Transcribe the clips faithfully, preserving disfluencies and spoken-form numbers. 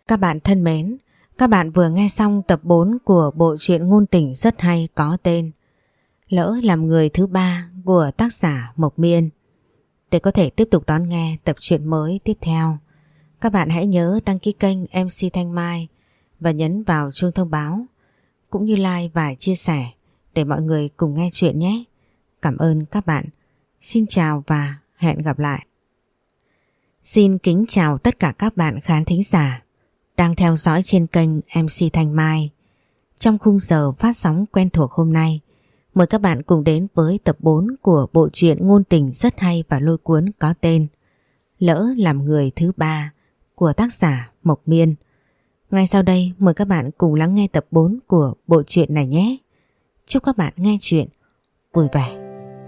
Các bạn thân mến, các bạn vừa nghe xong tập bốn của bộ truyện ngôn tình rất hay có tên Lỡ làm người thứ ba của tác giả Mộc Miên. Để có thể tiếp tục đón nghe tập truyện mới tiếp theo, các bạn hãy nhớ đăng ký kênh em xê Thanh Mai và nhấn vào chuông thông báo, cũng như like và chia sẻ để mọi người cùng nghe chuyện nhé. Cảm ơn các bạn. Xin chào và hẹn gặp lại. Xin kính chào tất cả các bạn khán thính giả đang theo dõi trên kênh em xê Thanh Mai. Trong khung giờ phát sóng quen thuộc hôm nay, mời các bạn cùng đến với tập bốn của bộ truyện ngôn tình rất hay và lôi cuốn có tên Lỡ làm người thứ ba của tác giả Mộc Miên. Ngay sau đây mời các bạn cùng lắng nghe tập bốn của bộ truyện này nhé. Chúc các bạn nghe chuyện vui vẻ.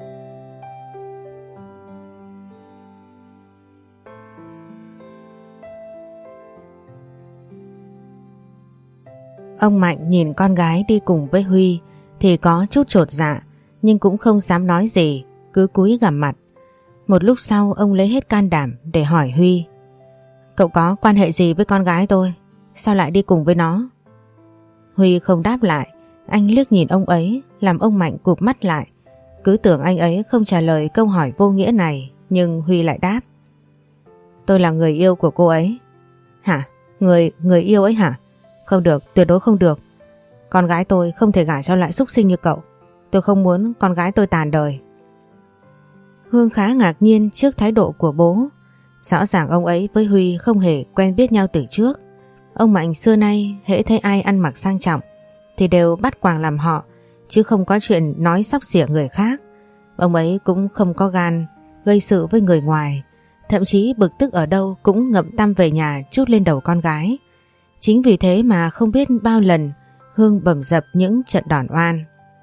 Ông Mạnh nhìn con gái đi cùng với Huy thì có chút chột dạ, nhưng cũng không dám nói gì, cứ cúi gằm mặt. Một lúc sau ông lấy hết can đảm để hỏi Huy: "Cậu có quan hệ gì với con gái tôi? Sao lại đi cùng với nó?" Huy không đáp lại, anh liếc nhìn ông ấy làm ông Mạnh cụp mắt lại. Cứ tưởng anh ấy không trả lời câu hỏi vô nghĩa này, nhưng Huy lại đáp: "Tôi là người yêu của cô ấy." "Hả? Người, người yêu ấy hả? Không được, tuyệt đối không được. Con gái tôi không thể gả cho loại súc sinh như cậu. Tôi không muốn con gái tôi tàn đời." Hương khá ngạc nhiên trước thái độ của bố. Rõ ràng ông ấy với Huy không hề quen biết nhau từ trước. Ông Mạnh xưa nay hễ thấy ai ăn mặc sang trọng thì đều bắt quàng làm họ, chứ không có chuyện nói xóc xỉa người khác. Ông ấy cũng không có gan gây sự với người ngoài, thậm chí bực tức ở đâu cũng ngậm tăm về nhà trút lên đầu con gái. Chính vì thế mà không biết bao lần Hương bầm dập những trận đòn oan.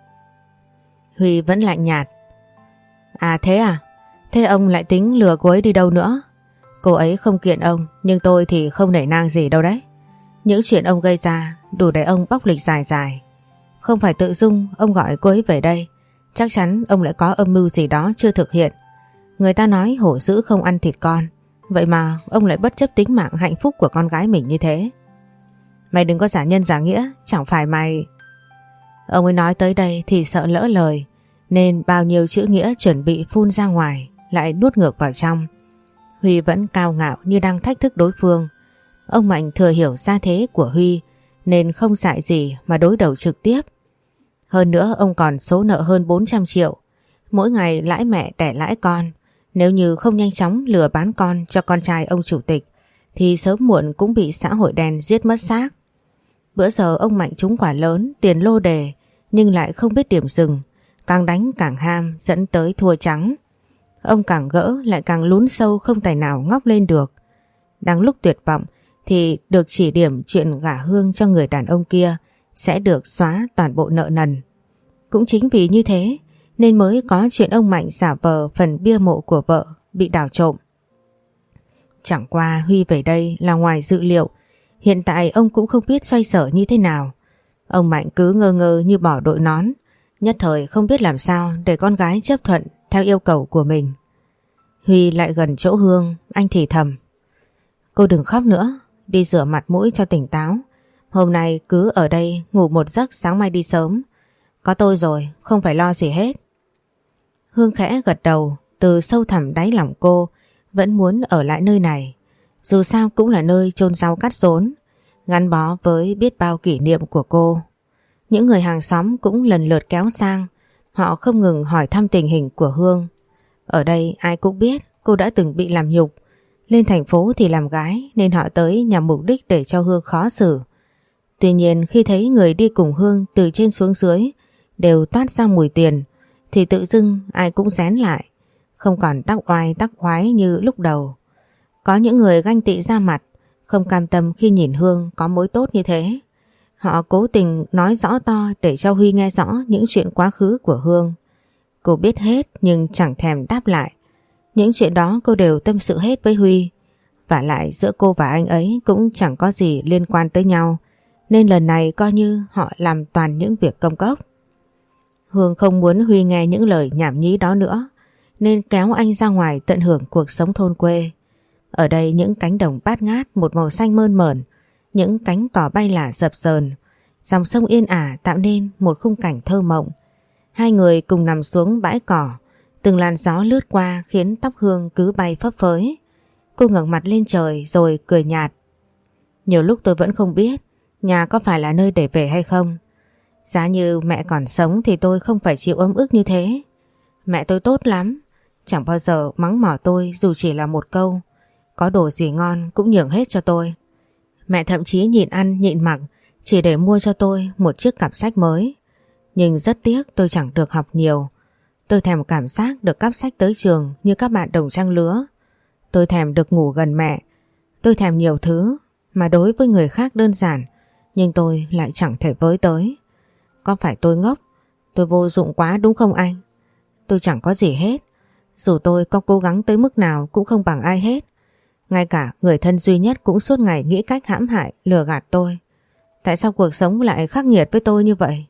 Huy vẫn lạnh nhạt: "À thế à? Thế ông lại tính lừa cô ấy đi đâu nữa? Cô ấy không kiện ông, nhưng tôi thì không nể nang gì đâu đấy. Những chuyện ông gây ra đủ để ông bóc lịch dài dài. Không phải tự dưng ông gọi cô ấy về đây, chắc chắn ông lại có âm mưu gì đó chưa thực hiện. Người ta nói hổ dữ không ăn thịt con, vậy mà ông lại bất chấp tính mạng hạnh phúc của con gái mình như thế. Mày đừng có giả nhân giả nghĩa, chẳng phải mày..." Ông ấy nói tới đây thì sợ lỡ lời, nên bao nhiêu chữ nghĩa chuẩn bị phun ra ngoài lại nuốt ngược vào trong. Huy vẫn cao ngạo như đang thách thức đối phương. Ông Mạnh thừa hiểu gia thế của Huy nên không dại gì mà đối đầu trực tiếp. Hơn nữa ông còn số nợ hơn bốn trăm triệu, mỗi ngày lãi mẹ đẻ lãi con. Nếu như không nhanh chóng lừa bán con cho con trai ông chủ tịch thì sớm muộn cũng bị xã hội đen giết mất xác. Bữa giờ ông Mạnh trúng quả lớn, tiền lô đề, nhưng lại không biết điểm dừng, càng đánh càng ham dẫn tới thua trắng. Ông càng gỡ lại càng lún sâu không tài nào ngóc lên được. Đang lúc tuyệt vọng thì được chỉ điểm chuyện gả Hương cho người đàn ông kia sẽ được xóa toàn bộ nợ nần. Cũng chính vì như thế nên mới có chuyện ông Mạnh giả vờ phần bia mộ của vợ bị đào trộm. Chẳng qua Huy về đây là ngoài dự liệu. Hiện tại ông cũng không biết xoay sở như thế nào. Ông Mạnh cứ ngơ ngơ như bỏ đội nón, nhất thời không biết làm sao để con gái chấp thuận theo yêu cầu của mình. Huy lại gần chỗ Hương, anh thì thầm: "Cô đừng khóc nữa, đi rửa mặt mũi cho tỉnh táo. Hôm nay cứ ở đây ngủ một giấc, sáng mai đi sớm. Có tôi rồi, không phải lo gì hết." Hương khẽ gật đầu, từ sâu thẳm đáy lòng cô vẫn muốn ở lại nơi này. Dù sao cũng là nơi chôn rau cắt rốn, gắn bó với biết bao kỷ niệm của cô. Những người hàng xóm cũng lần lượt kéo sang, họ không ngừng hỏi thăm tình hình của Hương. Ở đây ai cũng biết cô đã từng bị làm nhục, lên thành phố thì làm gái nên họ tới nhằm mục đích để cho Hương khó xử. Tuy nhiên khi thấy người đi cùng Hương từ trên xuống dưới đều toát ra mùi tiền thì tự dưng ai cũng rén lại, không còn tắc oai tắc oái như lúc đầu. Có những người ganh tị ra mặt, không cam tâm khi nhìn Hương có mối tốt như thế. Họ cố tình nói rõ to để cho Huy nghe rõ những chuyện quá khứ của Hương. Cô biết hết nhưng chẳng thèm đáp lại. Những chuyện đó cô đều tâm sự hết với Huy. Vả lại giữa cô và anh ấy cũng chẳng có gì liên quan tới nhau, nên lần này coi như họ làm toàn những việc công cốc. Hương không muốn Huy nghe những lời nhảm nhí đó nữa, nên kéo anh ra ngoài tận hưởng cuộc sống thôn quê. Ở đây những cánh đồng bát ngát một màu xanh mơn mởn, những cánh cỏ bay lả dập dờn, dòng sông yên ả tạo nên một khung cảnh thơ mộng. Hai người cùng nằm xuống bãi cỏ, từng làn gió lướt qua khiến tóc Hương cứ bay phấp phới. Cô ngẩng mặt lên trời rồi cười nhạt. Nhiều lúc tôi vẫn không biết nhà có phải là nơi để về hay không. Giá như mẹ còn sống thì tôi không phải chịu ấm ức như thế. Mẹ tôi tốt lắm, chẳng bao giờ mắng mỏ tôi dù chỉ là một câu. Có đồ gì ngon cũng nhường hết cho tôi. Mẹ thậm chí nhịn ăn nhịn mặc chỉ để mua cho tôi một chiếc cặp sách mới. Nhưng rất tiếc tôi chẳng được học nhiều. Tôi thèm cảm giác được cắp sách tới trường như các bạn đồng trang lứa. Tôi thèm được ngủ gần mẹ. Tôi thèm nhiều thứ mà đối với người khác đơn giản, nhưng tôi lại chẳng thể với tới. Có phải tôi ngốc, tôi vô dụng quá đúng không anh? Tôi chẳng có gì hết. Dù tôi có cố gắng tới mức nào cũng không bằng ai hết. Ngay cả người thân duy nhất cũng suốt ngày nghĩ cách hãm hại, lừa gạt tôi. Tại sao cuộc sống lại khắc nghiệt với tôi như vậy?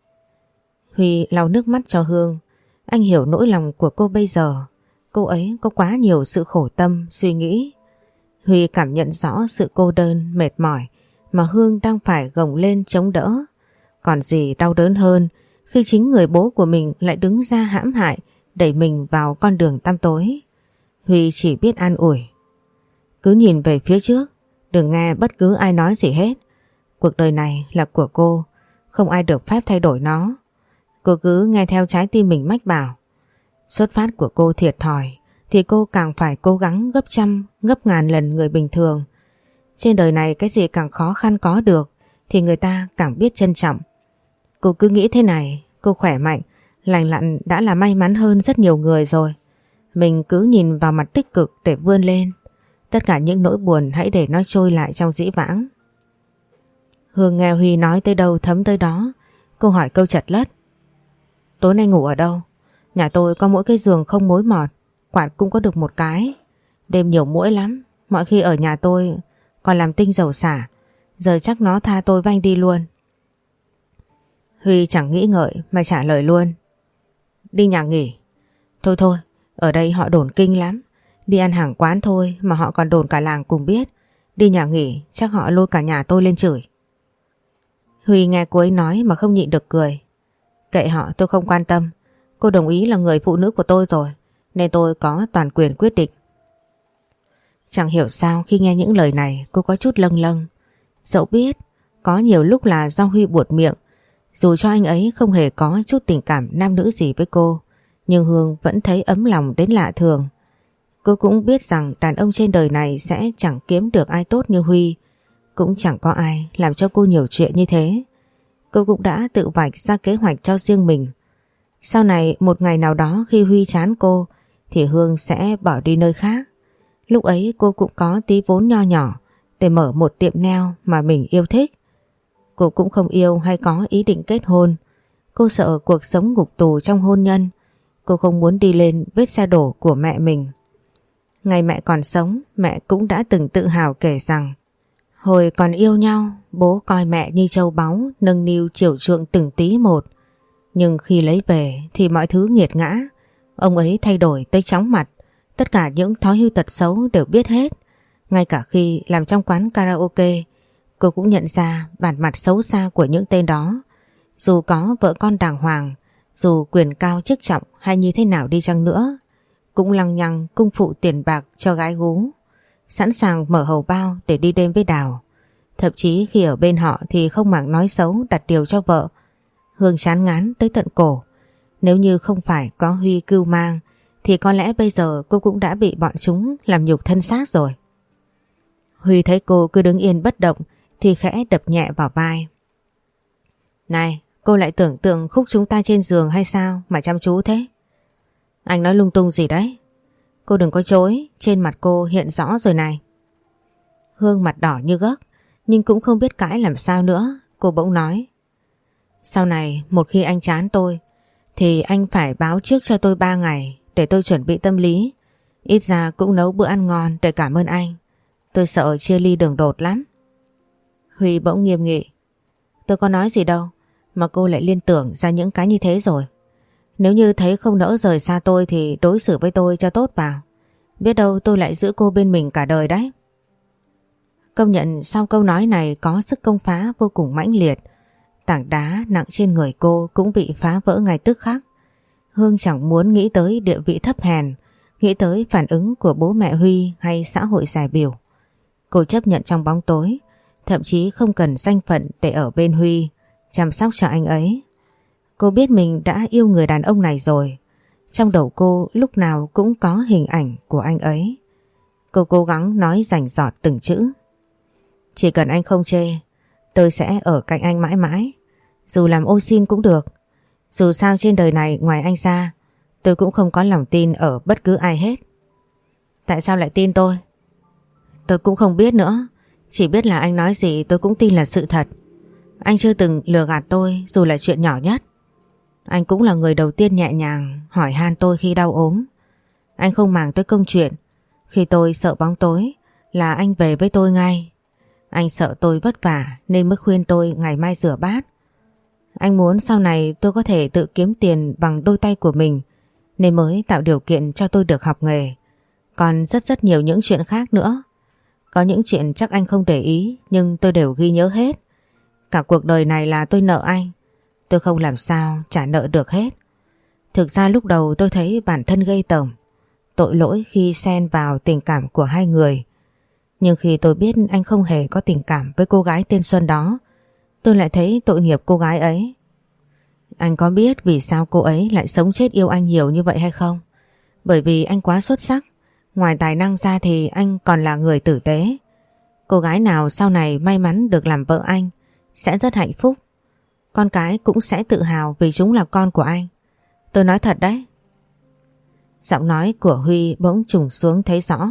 Huy lau nước mắt cho Hương. Anh hiểu nỗi lòng của cô bây giờ. Cô ấy có quá nhiều sự khổ tâm, suy nghĩ. Huy cảm nhận rõ sự cô đơn, mệt mỏi mà Hương đang phải gồng lên chống đỡ. Còn gì đau đớn hơn khi chính người bố của mình lại đứng ra hãm hại, đẩy mình vào con đường tăm tối. Huy chỉ biết an ủi. Cứ nhìn về phía trước, đừng nghe bất cứ ai nói gì hết. Cuộc đời này là của cô, không ai được phép thay đổi nó. Cô cứ nghe theo trái tim mình mách bảo. Xuất phát của cô thiệt thòi thì cô càng phải cố gắng gấp trăm, gấp ngàn lần người bình thường. Trên đời này cái gì càng khó khăn có được thì người ta càng biết trân trọng. Cô cứ nghĩ thế này, cô khỏe mạnh, lành lặn đã là may mắn hơn rất nhiều người rồi. Mình cứ nhìn vào mặt tích cực để vươn lên. Tất cả những nỗi buồn hãy để nó trôi lại trong dĩ vãng. Hương nghe Huy nói tới đâu thấm tới đó. Cô hỏi câu chật lất. Tối nay ngủ ở đâu? Nhà tôi có mỗi cái giường không mối mọt, quạt cũng có được một cái. Đêm nhiều muỗi lắm, mọi khi ở nhà tôi còn làm tinh dầu xả. Giờ chắc nó tha tôi vanh đi luôn. Huy chẳng nghĩ ngợi mà trả lời luôn. Đi nhà nghỉ. Thôi thôi, ở đây họ đồn kinh lắm. Đi ăn hàng quán thôi mà họ còn đồn cả làng cùng biết. Đi nhà nghỉ chắc họ lôi cả nhà tôi lên chửi. Huy nghe cô ấy nói mà không nhịn được cười. Kệ họ, tôi không quan tâm. Cô đồng ý là người phụ nữ của tôi rồi, nên tôi có toàn quyền quyết định. Chẳng hiểu sao khi nghe những lời này cô có chút lâng lâng. Dẫu biết có nhiều lúc là do Huy buột miệng, dù cho anh ấy không hề có chút tình cảm nam nữ gì với cô, nhưng Hương vẫn thấy ấm lòng đến lạ thường. Cô cũng biết rằng đàn ông trên đời này sẽ chẳng kiếm được ai tốt như Huy, cũng chẳng có ai làm cho cô nhiều chuyện như thế. Cô cũng đã tự vạch ra kế hoạch cho riêng mình. Sau này một ngày nào đó khi Huy chán cô thì Hương sẽ bỏ đi nơi khác. Lúc ấy cô cũng có tí vốn nho nhỏ để mở một tiệm nail mà mình yêu thích. Cô cũng không yêu hay có ý định kết hôn. Cô sợ cuộc sống ngục tù trong hôn nhân. Cô không muốn đi lên vết xe đổ của mẹ mình. Ngày mẹ còn sống, mẹ cũng đã từng tự hào kể rằng hồi còn yêu nhau, bố coi mẹ như châu báu, nâng niu chiều chuộng từng tí một. Nhưng khi lấy về thì mọi thứ nghiệt ngã. Ông ấy thay đổi tới chóng mặt. Tất cả những thói hư tật xấu đều biết hết. Ngay cả khi làm trong quán karaoke, cô cũng nhận ra bản mặt xấu xa của những tên đó. Dù có vợ con đàng hoàng, dù quyền cao chức trọng hay như thế nào đi chăng nữa, cũng lăng nhăng cung phụ tiền bạc cho gái gú, sẵn sàng mở hầu bao để đi đêm với Đào. Thậm chí khi ở bên họ thì không màng nói xấu đặt điều cho vợ. Hương chán ngán tới tận cổ. Nếu như không phải có Huy cưu mang thì có lẽ bây giờ cô cũng đã bị bọn chúng làm nhục thân xác rồi. Huy thấy cô cứ đứng yên bất động thì khẽ đập nhẹ vào vai. Này, cô lại tưởng tượng khúc chúng ta trên giường hay sao mà chăm chú thế? Anh nói lung tung gì đấy? Cô đừng có chối, trên mặt cô hiện rõ rồi này. Hương mặt đỏ như gấc nhưng cũng không biết cãi làm sao nữa. Cô bỗng nói. Sau này một khi anh chán tôi thì anh phải báo trước cho tôi ba ngày để tôi chuẩn bị tâm lý. Ít ra cũng nấu bữa ăn ngon để cảm ơn anh. Tôi sợ chia ly đường đột lắm. Huy bỗng nghiêm nghị. Tôi có nói gì đâu mà cô lại liên tưởng ra những cái như thế rồi. Nếu như thấy không nỡ rời xa tôi thì đối xử với tôi cho tốt vào. Biết đâu tôi lại giữ cô bên mình cả đời đấy. Công nhận sau câu nói này có sức công phá vô cùng mãnh liệt. Tảng đá nặng trên người cô cũng bị phá vỡ ngay tức khắc. Hương chẳng muốn nghĩ tới địa vị thấp hèn, nghĩ tới phản ứng của bố mẹ Huy hay xã hội giải biểu. Cô chấp nhận trong bóng tối, thậm chí không cần danh phận để ở bên Huy, chăm sóc cho anh ấy. Cô biết mình đã yêu người đàn ông này rồi. Trong đầu cô lúc nào cũng có hình ảnh của anh ấy. Cô cố gắng nói rành rọt từng chữ. Chỉ cần anh không chê, tôi sẽ ở cạnh anh mãi mãi. Dù làm ô xin cũng được. Dù sao trên đời này ngoài anh ra, tôi cũng không có lòng tin ở bất cứ ai hết. Tại sao lại tin tôi? Tôi cũng không biết nữa. Chỉ biết là anh nói gì tôi cũng tin là sự thật. Anh chưa từng lừa gạt tôi dù là chuyện nhỏ nhất. Anh cũng là người đầu tiên nhẹ nhàng hỏi han tôi khi đau ốm. Anh không màng tới công chuyện. Khi tôi sợ bóng tối là anh về với tôi ngay. Anh sợ tôi vất vả nên mới khuyên tôi ngày mai rửa bát. Anh muốn sau này tôi có thể tự kiếm tiền bằng đôi tay của mình nên mới tạo điều kiện cho tôi được học nghề. Còn rất rất nhiều những chuyện khác nữa. Có những chuyện chắc anh không để ý nhưng tôi đều ghi nhớ hết. Cả cuộc đời này là tôi nợ anh. Tôi không làm sao trả nợ được hết. Thực ra lúc đầu tôi thấy bản thân gây tởm, tội lỗi khi xen vào tình cảm của hai người. Nhưng khi tôi biết anh không hề có tình cảm với cô gái tên Xuân đó, tôi lại thấy tội nghiệp cô gái ấy. Anh có biết vì sao cô ấy lại sống chết yêu anh nhiều như vậy hay không? Bởi vì anh quá xuất sắc. Ngoài tài năng ra thì anh còn là người tử tế. Cô gái nào sau này may mắn được làm vợ anh sẽ rất hạnh phúc. Con cái cũng sẽ tự hào vì chúng là con của anh. Tôi nói thật đấy. Giọng nói của Huy bỗng trùng xuống thấy rõ.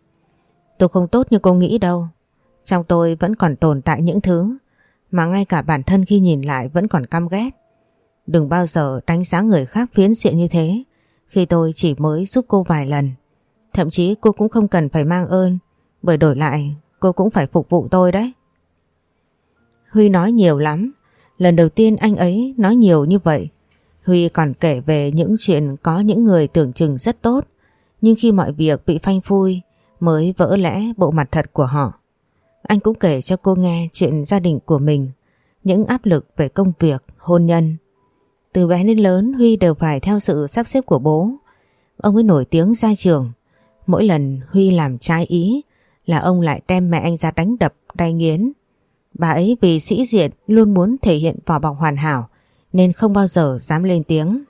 Tôi không tốt như cô nghĩ đâu. Trong tôi vẫn còn tồn tại những thứ mà ngay cả bản thân khi nhìn lại vẫn còn căm ghét. Đừng bao giờ đánh giá người khác phiến diện như thế khi tôi chỉ mới giúp cô vài lần. Thậm chí cô cũng không cần phải mang ơn, bởi đổi lại cô cũng phải phục vụ tôi đấy. Huy nói nhiều lắm. Lần đầu tiên anh ấy nói nhiều như vậy. Huy còn kể về những chuyện có những người tưởng chừng rất tốt, nhưng khi mọi việc bị phanh phui mới vỡ lẽ bộ mặt thật của họ. Anh cũng kể cho cô nghe chuyện gia đình của mình, những áp lực về công việc, hôn nhân. Từ bé đến lớn Huy đều phải theo sự sắp xếp của bố. Ông ấy nổi tiếng ra trường. Mỗi lần Huy làm trái ý là ông lại đem mẹ anh ra đánh đập, đay nghiến. Bà ấy vì sĩ diện luôn muốn thể hiện vỏ bọc hoàn hảo nên không bao giờ dám lên tiếng.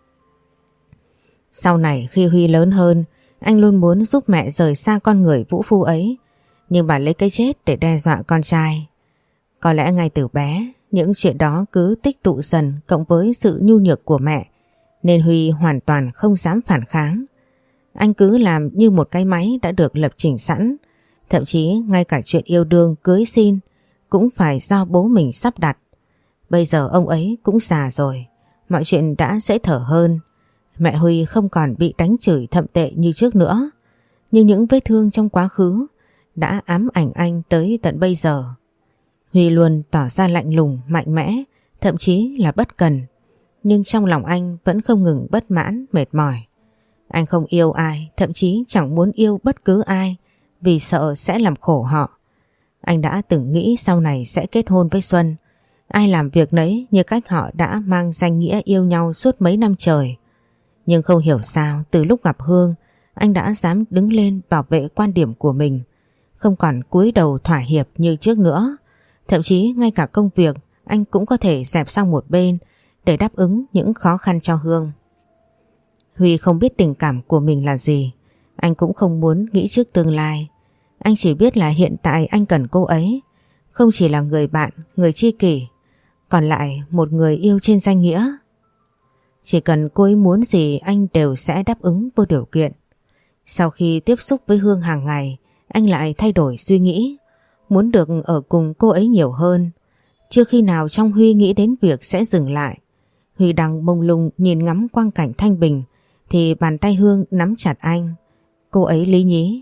Sau này khi Huy lớn hơn, anh luôn muốn giúp mẹ rời xa con người vũ phu ấy, nhưng bà lấy cái chết để đe dọa con trai. Có lẽ ngay từ bé, những chuyện đó cứ tích tụ dần cộng với sự nhu nhược của mẹ, nên Huy hoàn toàn không dám phản kháng. Anh cứ làm như một cái máy đã được lập trình sẵn, thậm chí ngay cả chuyện yêu đương cưới xin cũng phải do bố mình sắp đặt. Bây giờ ông ấy cũng già rồi, mọi chuyện đã dễ thở hơn. Mẹ Huy không còn bị đánh chửi thậm tệ như trước nữa, nhưng những vết thương trong quá khứ đã ám ảnh anh tới tận bây giờ. Huy luôn tỏ ra lạnh lùng, mạnh mẽ, thậm chí là bất cần, nhưng trong lòng anh vẫn không ngừng bất mãn, mệt mỏi. Anh không yêu ai, thậm chí chẳng muốn yêu bất cứ ai vì sợ sẽ làm khổ họ. Anh đã từng nghĩ sau này sẽ kết hôn với Xuân, ai làm việc nấy như cách họ đã mang danh nghĩa yêu nhau suốt mấy năm trời. Nhưng không hiểu sao từ lúc gặp Hương, anh đã dám đứng lên bảo vệ quan điểm của mình, không còn cúi đầu thỏa hiệp như trước nữa. Thậm chí ngay cả công việc anh cũng có thể dẹp sang một bên để đáp ứng những khó khăn cho Hương. Huy không biết tình cảm của mình là gì, anh cũng không muốn nghĩ trước tương lai. Anh chỉ biết là hiện tại anh cần cô ấy, không chỉ là người bạn, người tri kỷ, còn lại một người yêu trên danh nghĩa. Chỉ cần cô ấy muốn gì anh đều sẽ đáp ứng vô điều kiện. Sau khi tiếp xúc với Hương hàng ngày, anh lại thay đổi suy nghĩ, muốn được ở cùng cô ấy nhiều hơn. Chưa khi nào trong Huy nghĩ đến việc sẽ dừng lại. Huy đang mông lung nhìn ngắm quang cảnh thanh bình thì bàn tay Hương nắm chặt anh. Cô ấy lý nhí.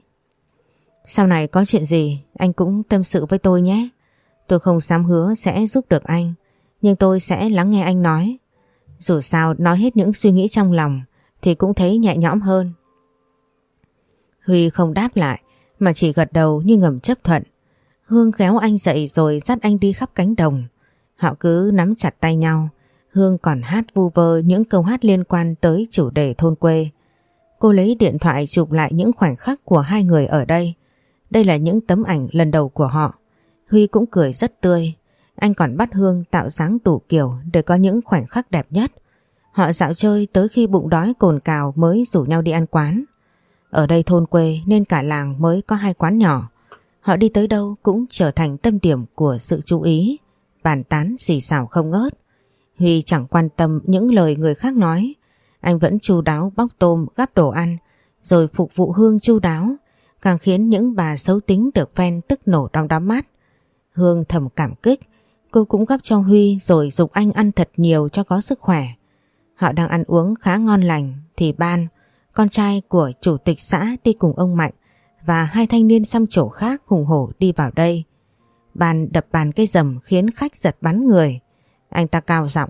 Sau này có chuyện gì anh cũng tâm sự với tôi nhé. Tôi không dám hứa sẽ giúp được anh, nhưng tôi sẽ lắng nghe anh nói. Dù sao nói hết những suy nghĩ trong lòng thì cũng thấy nhẹ nhõm hơn. Huy không đáp lại mà chỉ gật đầu như ngầm chấp thuận. Hương kéo anh dậy rồi dắt anh đi khắp cánh đồng. Họ cứ nắm chặt tay nhau. Hương còn hát vu vơ những câu hát liên quan tới chủ đề thôn quê. Cô lấy điện thoại chụp lại những khoảnh khắc của hai người ở đây. Đây là những tấm ảnh lần đầu của họ. Huy cũng cười rất tươi. Anh còn bắt Hương tạo dáng đủ kiểu để có những khoảnh khắc đẹp nhất. Họ dạo chơi tới khi bụng đói cồn cào mới rủ nhau đi ăn quán. Ở đây thôn quê nên cả làng mới có hai quán nhỏ. Họ đi tới đâu cũng trở thành tâm điểm của sự chú ý, bàn tán xì xào không ngớt. Huy chẳng quan tâm những lời người khác nói. Anh vẫn chu đáo bóc tôm, gắp đồ ăn, rồi phục vụ Hương chu đáo, càng khiến những bà xấu tính được phen tức nổ trong đám mắt. Hương thầm cảm kích. Cô cũng gắp cho Huy rồi giục anh ăn thật nhiều cho có sức khỏe. Họ đang ăn uống khá ngon lành thì Ban, con trai của chủ tịch xã, đi cùng ông Mạnh và hai thanh niên xăm trổ khác hùng hổ đi vào đây. Ban đập bàn cây rầm khiến khách giật bắn người. Anh ta cao giọng: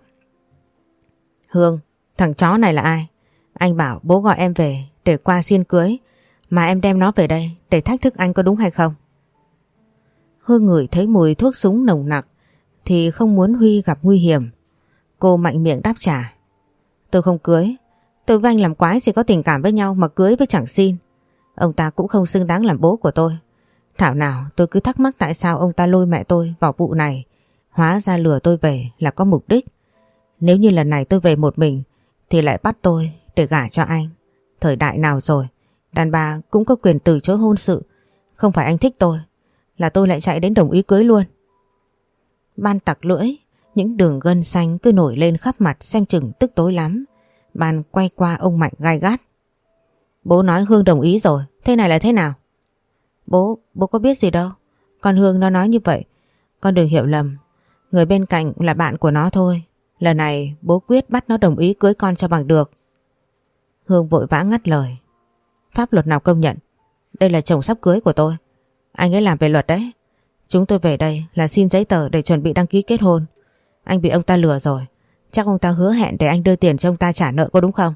Hương, thằng chó này là ai? Anh bảo bố gọi em về để qua xin cưới, mà em đem nó về đây để thách thức anh có đúng hay không? Hương ngửi thấy mùi thuốc súng nồng nặc thì không muốn Huy gặp nguy hiểm. Cô mạnh miệng đáp trả: Tôi không cưới. Tôi với anh làm quái gì có tình cảm với nhau mà cưới với chẳng xin. Ông ta cũng không xứng đáng làm bố của tôi. Thảo nào tôi cứ thắc mắc tại sao ông ta lôi mẹ tôi vào vụ này. Hóa ra lừa tôi về là có mục đích. Nếu như lần này tôi về một mình thì lại bắt tôi để gả cho anh. Thời đại nào rồi, đàn bà cũng có quyền từ chối hôn sự. Không phải anh thích tôi là tôi lại chạy đến đồng ý cưới luôn. Ban tặc lưỡi, những đường gân xanh cứ nổi lên khắp mặt, xem chừng tức tối lắm. Ban quay qua ông Mạnh gai gắt: Bố nói Hương đồng ý rồi, thế này là thế nào? Bố, bố có biết gì đâu. Con Hương nó nói như vậy. Con đừng hiểu lầm, người bên cạnh là bạn của nó thôi. Lần này bố quyết bắt nó đồng ý cưới con cho bằng được. Hương vội vã ngắt lời: Pháp luật nào công nhận? Đây là chồng sắp cưới của tôi. Anh ấy làm về luật đấy. Chúng tôi về đây là xin giấy tờ để chuẩn bị đăng ký kết hôn. Anh bị ông ta lừa rồi. Chắc ông ta hứa hẹn để anh đưa tiền cho ông ta trả nợ, có đúng không?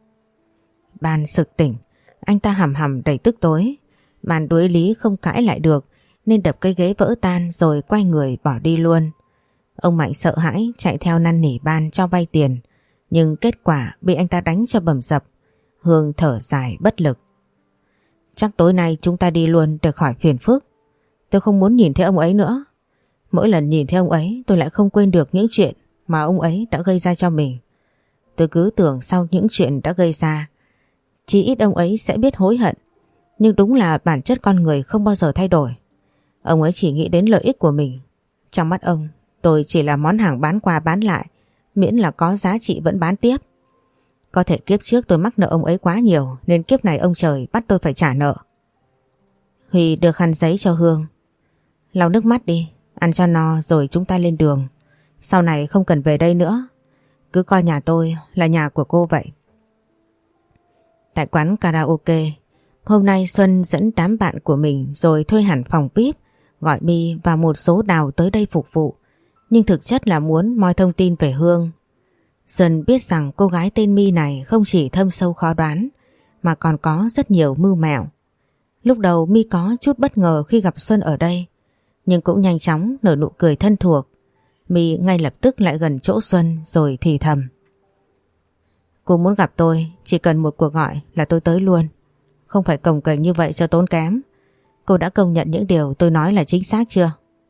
Ban sực tỉnh. Anh ta hầm hầm đầy tức tối. Ban đối lý không cãi lại được nên đập cái ghế vỡ tan rồi quay người bỏ đi luôn. Ông Mạnh sợ hãi chạy theo năn nỉ Ban cho vay tiền, nhưng kết quả bị anh ta đánh cho bầm dập. Hương thở dài bất lực. Chắc tối nay chúng ta đi luôn để khỏi phiền phức. Tôi không muốn nhìn thấy ông ấy nữa. Mỗi lần nhìn thấy ông ấy tôi lại không quên được những chuyện mà ông ấy đã gây ra cho mình. Tôi cứ tưởng sau những chuyện đã gây ra, chỉ ít ông ấy sẽ biết hối hận. Nhưng đúng là bản chất con người không bao giờ thay đổi. Ông ấy chỉ nghĩ đến lợi ích của mình. Trong mắt ông, tôi chỉ là món hàng bán qua bán lại, miễn là có giá trị vẫn bán tiếp. Có thể kiếp trước tôi mắc nợ ông ấy quá nhiều nên kiếp này ông trời bắt tôi phải trả nợ. Huy đưa khăn giấy cho Hương. Lau nước mắt đi, ăn cho no rồi chúng ta lên đường. Sau này không cần về đây nữa. Cứ coi nhà tôi là nhà của cô vậy. Tại quán karaoke, hôm nay Xuân dẫn đám bạn của mình rồi thuê hẳn phòng vi ai pi, gọi My và một số đào tới đây phục vụ. Nhưng thực chất là muốn moi thông tin về Hương. Xuân biết rằng cô gái tên My này không chỉ thâm sâu khó đoán mà còn có rất nhiều mưu mẹo. Lúc đầu My có chút bất ngờ khi gặp Xuân ở đây, nhưng cũng nhanh chóng nở nụ cười thân thuộc. My ngay lập tức lại gần chỗ Xuân rồi thì thầm: Cô muốn gặp tôi, chỉ cần một cuộc gọi là tôi tới luôn. Không phải cồng kềnh như vậy cho tốn kém. Cô đã công nhận những điều tôi nói là chính xác chưa?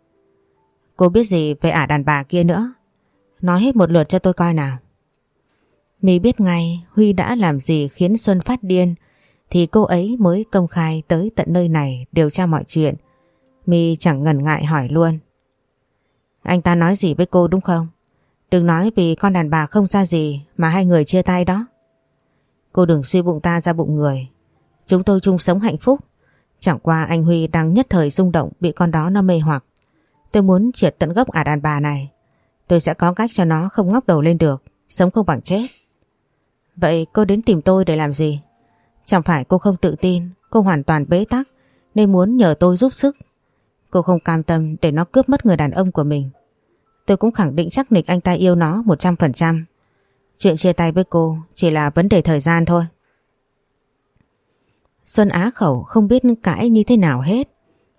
Cô biết gì về ả đàn bà kia nữa? Nói hết một lượt cho tôi coi nào. My biết ngay Huy đã làm gì khiến Xuân phát điên, thì cô ấy mới công khai tới tận nơi này điều tra mọi chuyện. My chẳng ngần ngại hỏi luôn: Anh ta nói gì với cô đúng không? Đừng nói vì con đàn bà không ra gì mà hai người chia tay đó. Cô đừng suy bụng ta ra bụng người. Chúng tôi chung sống hạnh phúc. Chẳng qua anh Huy đang nhất thời rung động bị con đó nó mê hoặc. Tôi muốn triệt tận gốc ả đàn bà này. Tôi sẽ có cách cho nó không ngóc đầu lên được, sống không bằng chết. Vậy cô đến tìm tôi để làm gì? Chẳng phải cô không tự tin, cô hoàn toàn bế tắc nên muốn nhờ tôi giúp sức. Cô không cam tâm để nó cướp mất người đàn ông của mình. Tôi cũng khẳng định chắc nịch anh ta yêu nó một trăm phần trăm. Chuyện chia tay với cô chỉ là vấn đề thời gian thôi. Xuân á khẩu không biết cãi như thế nào hết.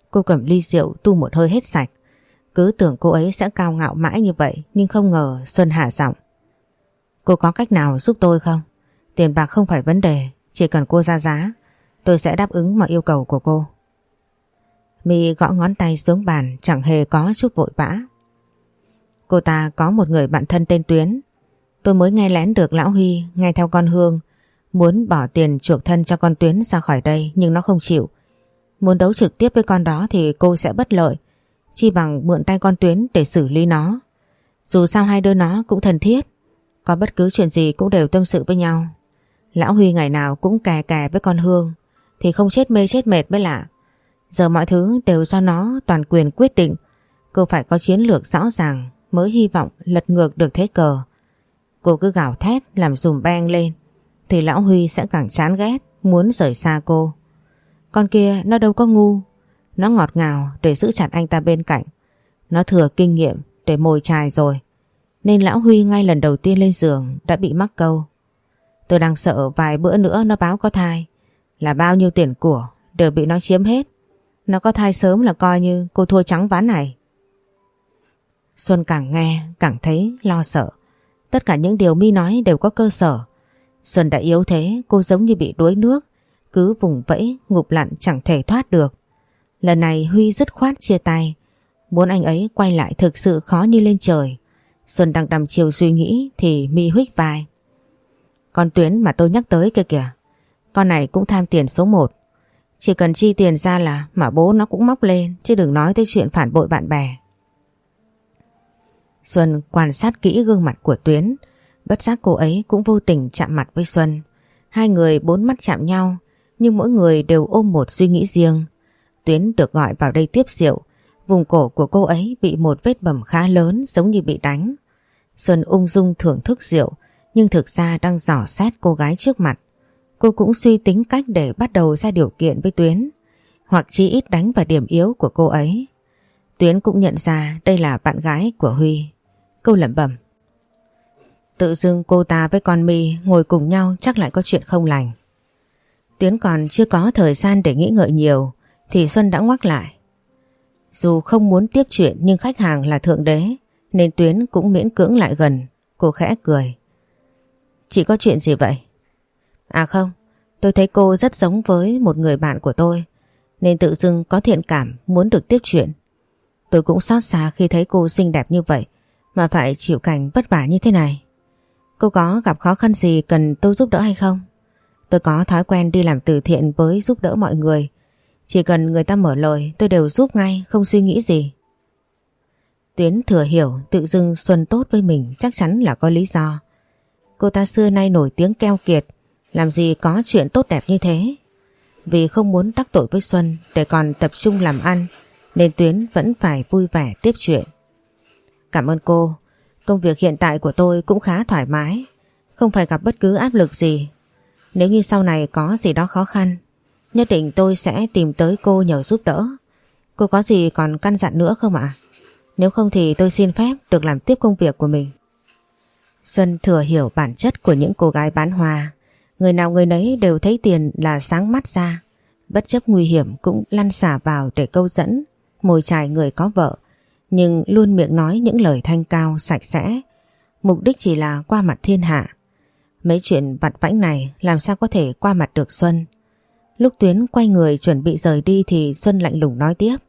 Cô cầm ly rượu tu một hơi hết sạch. Cứ tưởng cô ấy sẽ cao ngạo mãi như vậy, nhưng không ngờ Xuân hạ giọng. Cô có cách nào giúp tôi không? Tiền bạc không phải vấn đề, chỉ cần cô ra giá, tôi sẽ đáp ứng mọi yêu cầu của cô. My gõ ngón tay xuống bàn, chẳng hề có chút vội vã. Cô ta có một người bạn thân tên Tuyến. Tôi mới nghe lén được Lão Huy nghe theo con Hương muốn bỏ tiền chuộc thân cho con Tuyến ra khỏi đây, nhưng nó không chịu. Muốn đấu trực tiếp với con đó thì cô sẽ bất lợi, chi bằng mượn tay con Tuyến để xử lý nó. Dù sao hai đứa nó cũng thân thiết, có bất cứ chuyện gì cũng đều tâm sự với nhau. Lão Huy ngày nào cũng kè kè với con Hương thì không chết mê chết mệt mới lạ. Giờ mọi thứ đều do nó toàn quyền quyết định. Cô phải có chiến lược rõ ràng mới hy vọng lật ngược được thế cờ. Cô cứ gào thét làm dùm beng lên thì Lão Huy sẽ càng chán ghét, muốn rời xa cô. Con kia nó đâu có ngu, nó ngọt ngào để giữ chặt anh ta bên cạnh. Nó thừa kinh nghiệm để mồi chài rồi, nên Lão Huy ngay lần đầu tiên lên giường đã bị mắc câu. Tôi đang sợ vài bữa nữa nó báo có thai là bao nhiêu tiền của đều bị nó chiếm hết. Nó có thai sớm là coi như cô thua trắng ván này. Xuân càng nghe càng thấy lo sợ. Tất cả những điều My nói đều có cơ sở. Xuân đã yếu thế, cô giống như bị đuối nước, cứ vùng vẫy ngụp lặn chẳng thể thoát được. Lần này Huy dứt khoát chia tay, muốn anh ấy quay lại thực sự khó như lên trời. Xuân đang đăm chiêu suy nghĩ thì My huých vai. Con Tuyến mà tôi nhắc tới kia kìa, con này cũng tham tiền số một. Chỉ cần chi tiền ra là mà bố nó cũng móc lên, chứ đừng nói tới chuyện phản bội bạn bè. Xuân quan sát kỹ gương mặt của Tuyến, bất giác cô ấy cũng vô tình chạm mặt với Xuân. Hai người bốn mắt chạm nhau, nhưng mỗi người đều ôm một suy nghĩ riêng. Tuyến được gọi vào đây tiếp rượu, vùng cổ của cô ấy bị một vết bầm khá lớn giống như bị đánh. Xuân ung dung thưởng thức rượu, nhưng thực ra đang dò xét cô gái trước mặt. Cô cũng suy tính cách để bắt đầu ra điều kiện với Tuyến, hoặc chí ít đánh vào điểm yếu của cô ấy. Tuyến cũng nhận ra đây là bạn gái của Huy. Cô lẩm bẩm. Tự dưng cô ta với con My ngồi cùng nhau chắc lại có chuyện không lành. Tuyến còn chưa có thời gian để nghĩ ngợi nhiều thì Xuân đã ngoắc lại. Dù không muốn tiếp chuyện nhưng khách hàng là thượng đế, nên Tuyến cũng miễn cưỡng lại gần. Cô khẽ cười. Chị có chuyện gì vậy? À không, tôi thấy cô rất giống với một người bạn của tôi, nên tự dưng có thiện cảm muốn được tiếp chuyện. Tôi cũng xót xa khi thấy cô xinh đẹp như vậy mà phải chịu cảnh vất vả như thế này. Cô có gặp khó khăn gì cần tôi giúp đỡ hay không? Tôi có thói quen đi làm từ thiện với giúp đỡ mọi người. Chỉ cần người ta mở lời tôi đều giúp ngay, không suy nghĩ gì. Tuyến thừa hiểu tự dưng Xuân tốt với mình chắc chắn là có lý do. Cô ta xưa nay nổi tiếng keo kiệt, làm gì có chuyện tốt đẹp như thế. Vì không muốn đắc tội với Xuân để còn tập trung làm ăn, nên Tuyến vẫn phải vui vẻ tiếp chuyện. Cảm ơn cô, công việc hiện tại của tôi cũng khá thoải mái, không phải gặp bất cứ áp lực gì. Nếu như sau này có gì đó khó khăn, nhất định tôi sẽ tìm tới cô nhờ giúp đỡ. Cô có gì còn căn dặn nữa không ạ? Nếu không thì tôi xin phép được làm tiếp công việc của mình. Xuân thừa hiểu bản chất của những cô gái bán hoa. Người nào người nấy đều thấy tiền là sáng mắt ra, bất chấp nguy hiểm cũng lăn xả vào để câu dẫn, mồi chài người có vợ, nhưng luôn miệng nói những lời thanh cao sạch sẽ, mục đích chỉ là qua mặt thiên hạ. Mấy chuyện vặt vãnh này làm sao có thể qua mặt được Xuân. Lúc Tuyến quay người chuẩn bị rời đi thì Xuân lạnh lùng nói tiếp.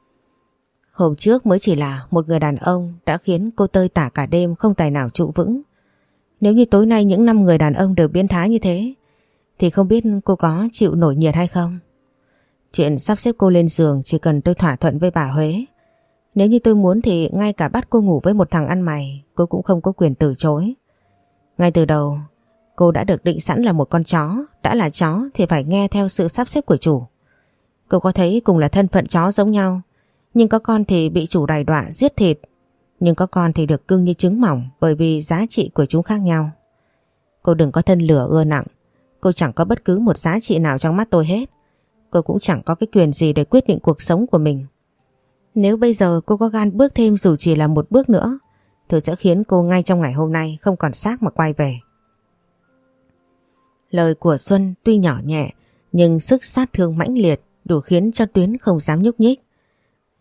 Hôm trước mới chỉ là một người đàn ông đã khiến cô tơi tả cả đêm không tài nào trụ vững. Nếu như tối nay những năm người đàn ông đều biến thái như thế thì không biết cô có chịu nổi nhiệt hay không. Chuyện sắp xếp cô lên giường chỉ cần tôi thỏa thuận với bà Huế. Nếu như tôi muốn thì ngay cả bắt cô ngủ với một thằng ăn mày cô cũng không có quyền từ chối. Ngay từ đầu cô đã được định sẵn là một con chó. Đã là chó thì phải nghe theo sự sắp xếp của chủ. Cô có thấy cùng là thân phận chó giống nhau, nhưng có con thì bị chủ đày đọa giết thịt, nhưng có con thì được cưng như trứng mỏng, bởi vì giá trị của chúng khác nhau. Cô đừng có thân lửa ưa nặng. Cô chẳng có bất cứ một giá trị nào trong mắt tôi hết. Cô cũng chẳng có cái quyền gì để quyết định cuộc sống của mình. Nếu bây giờ cô có gan bước thêm dù chỉ là một bước nữa, tôi sẽ khiến cô ngay trong ngày hôm nay không còn xác mà quay về. Lời của Xuân tuy nhỏ nhẹ nhưng sức sát thương mãnh liệt đủ khiến cho Tuyến không dám nhúc nhích.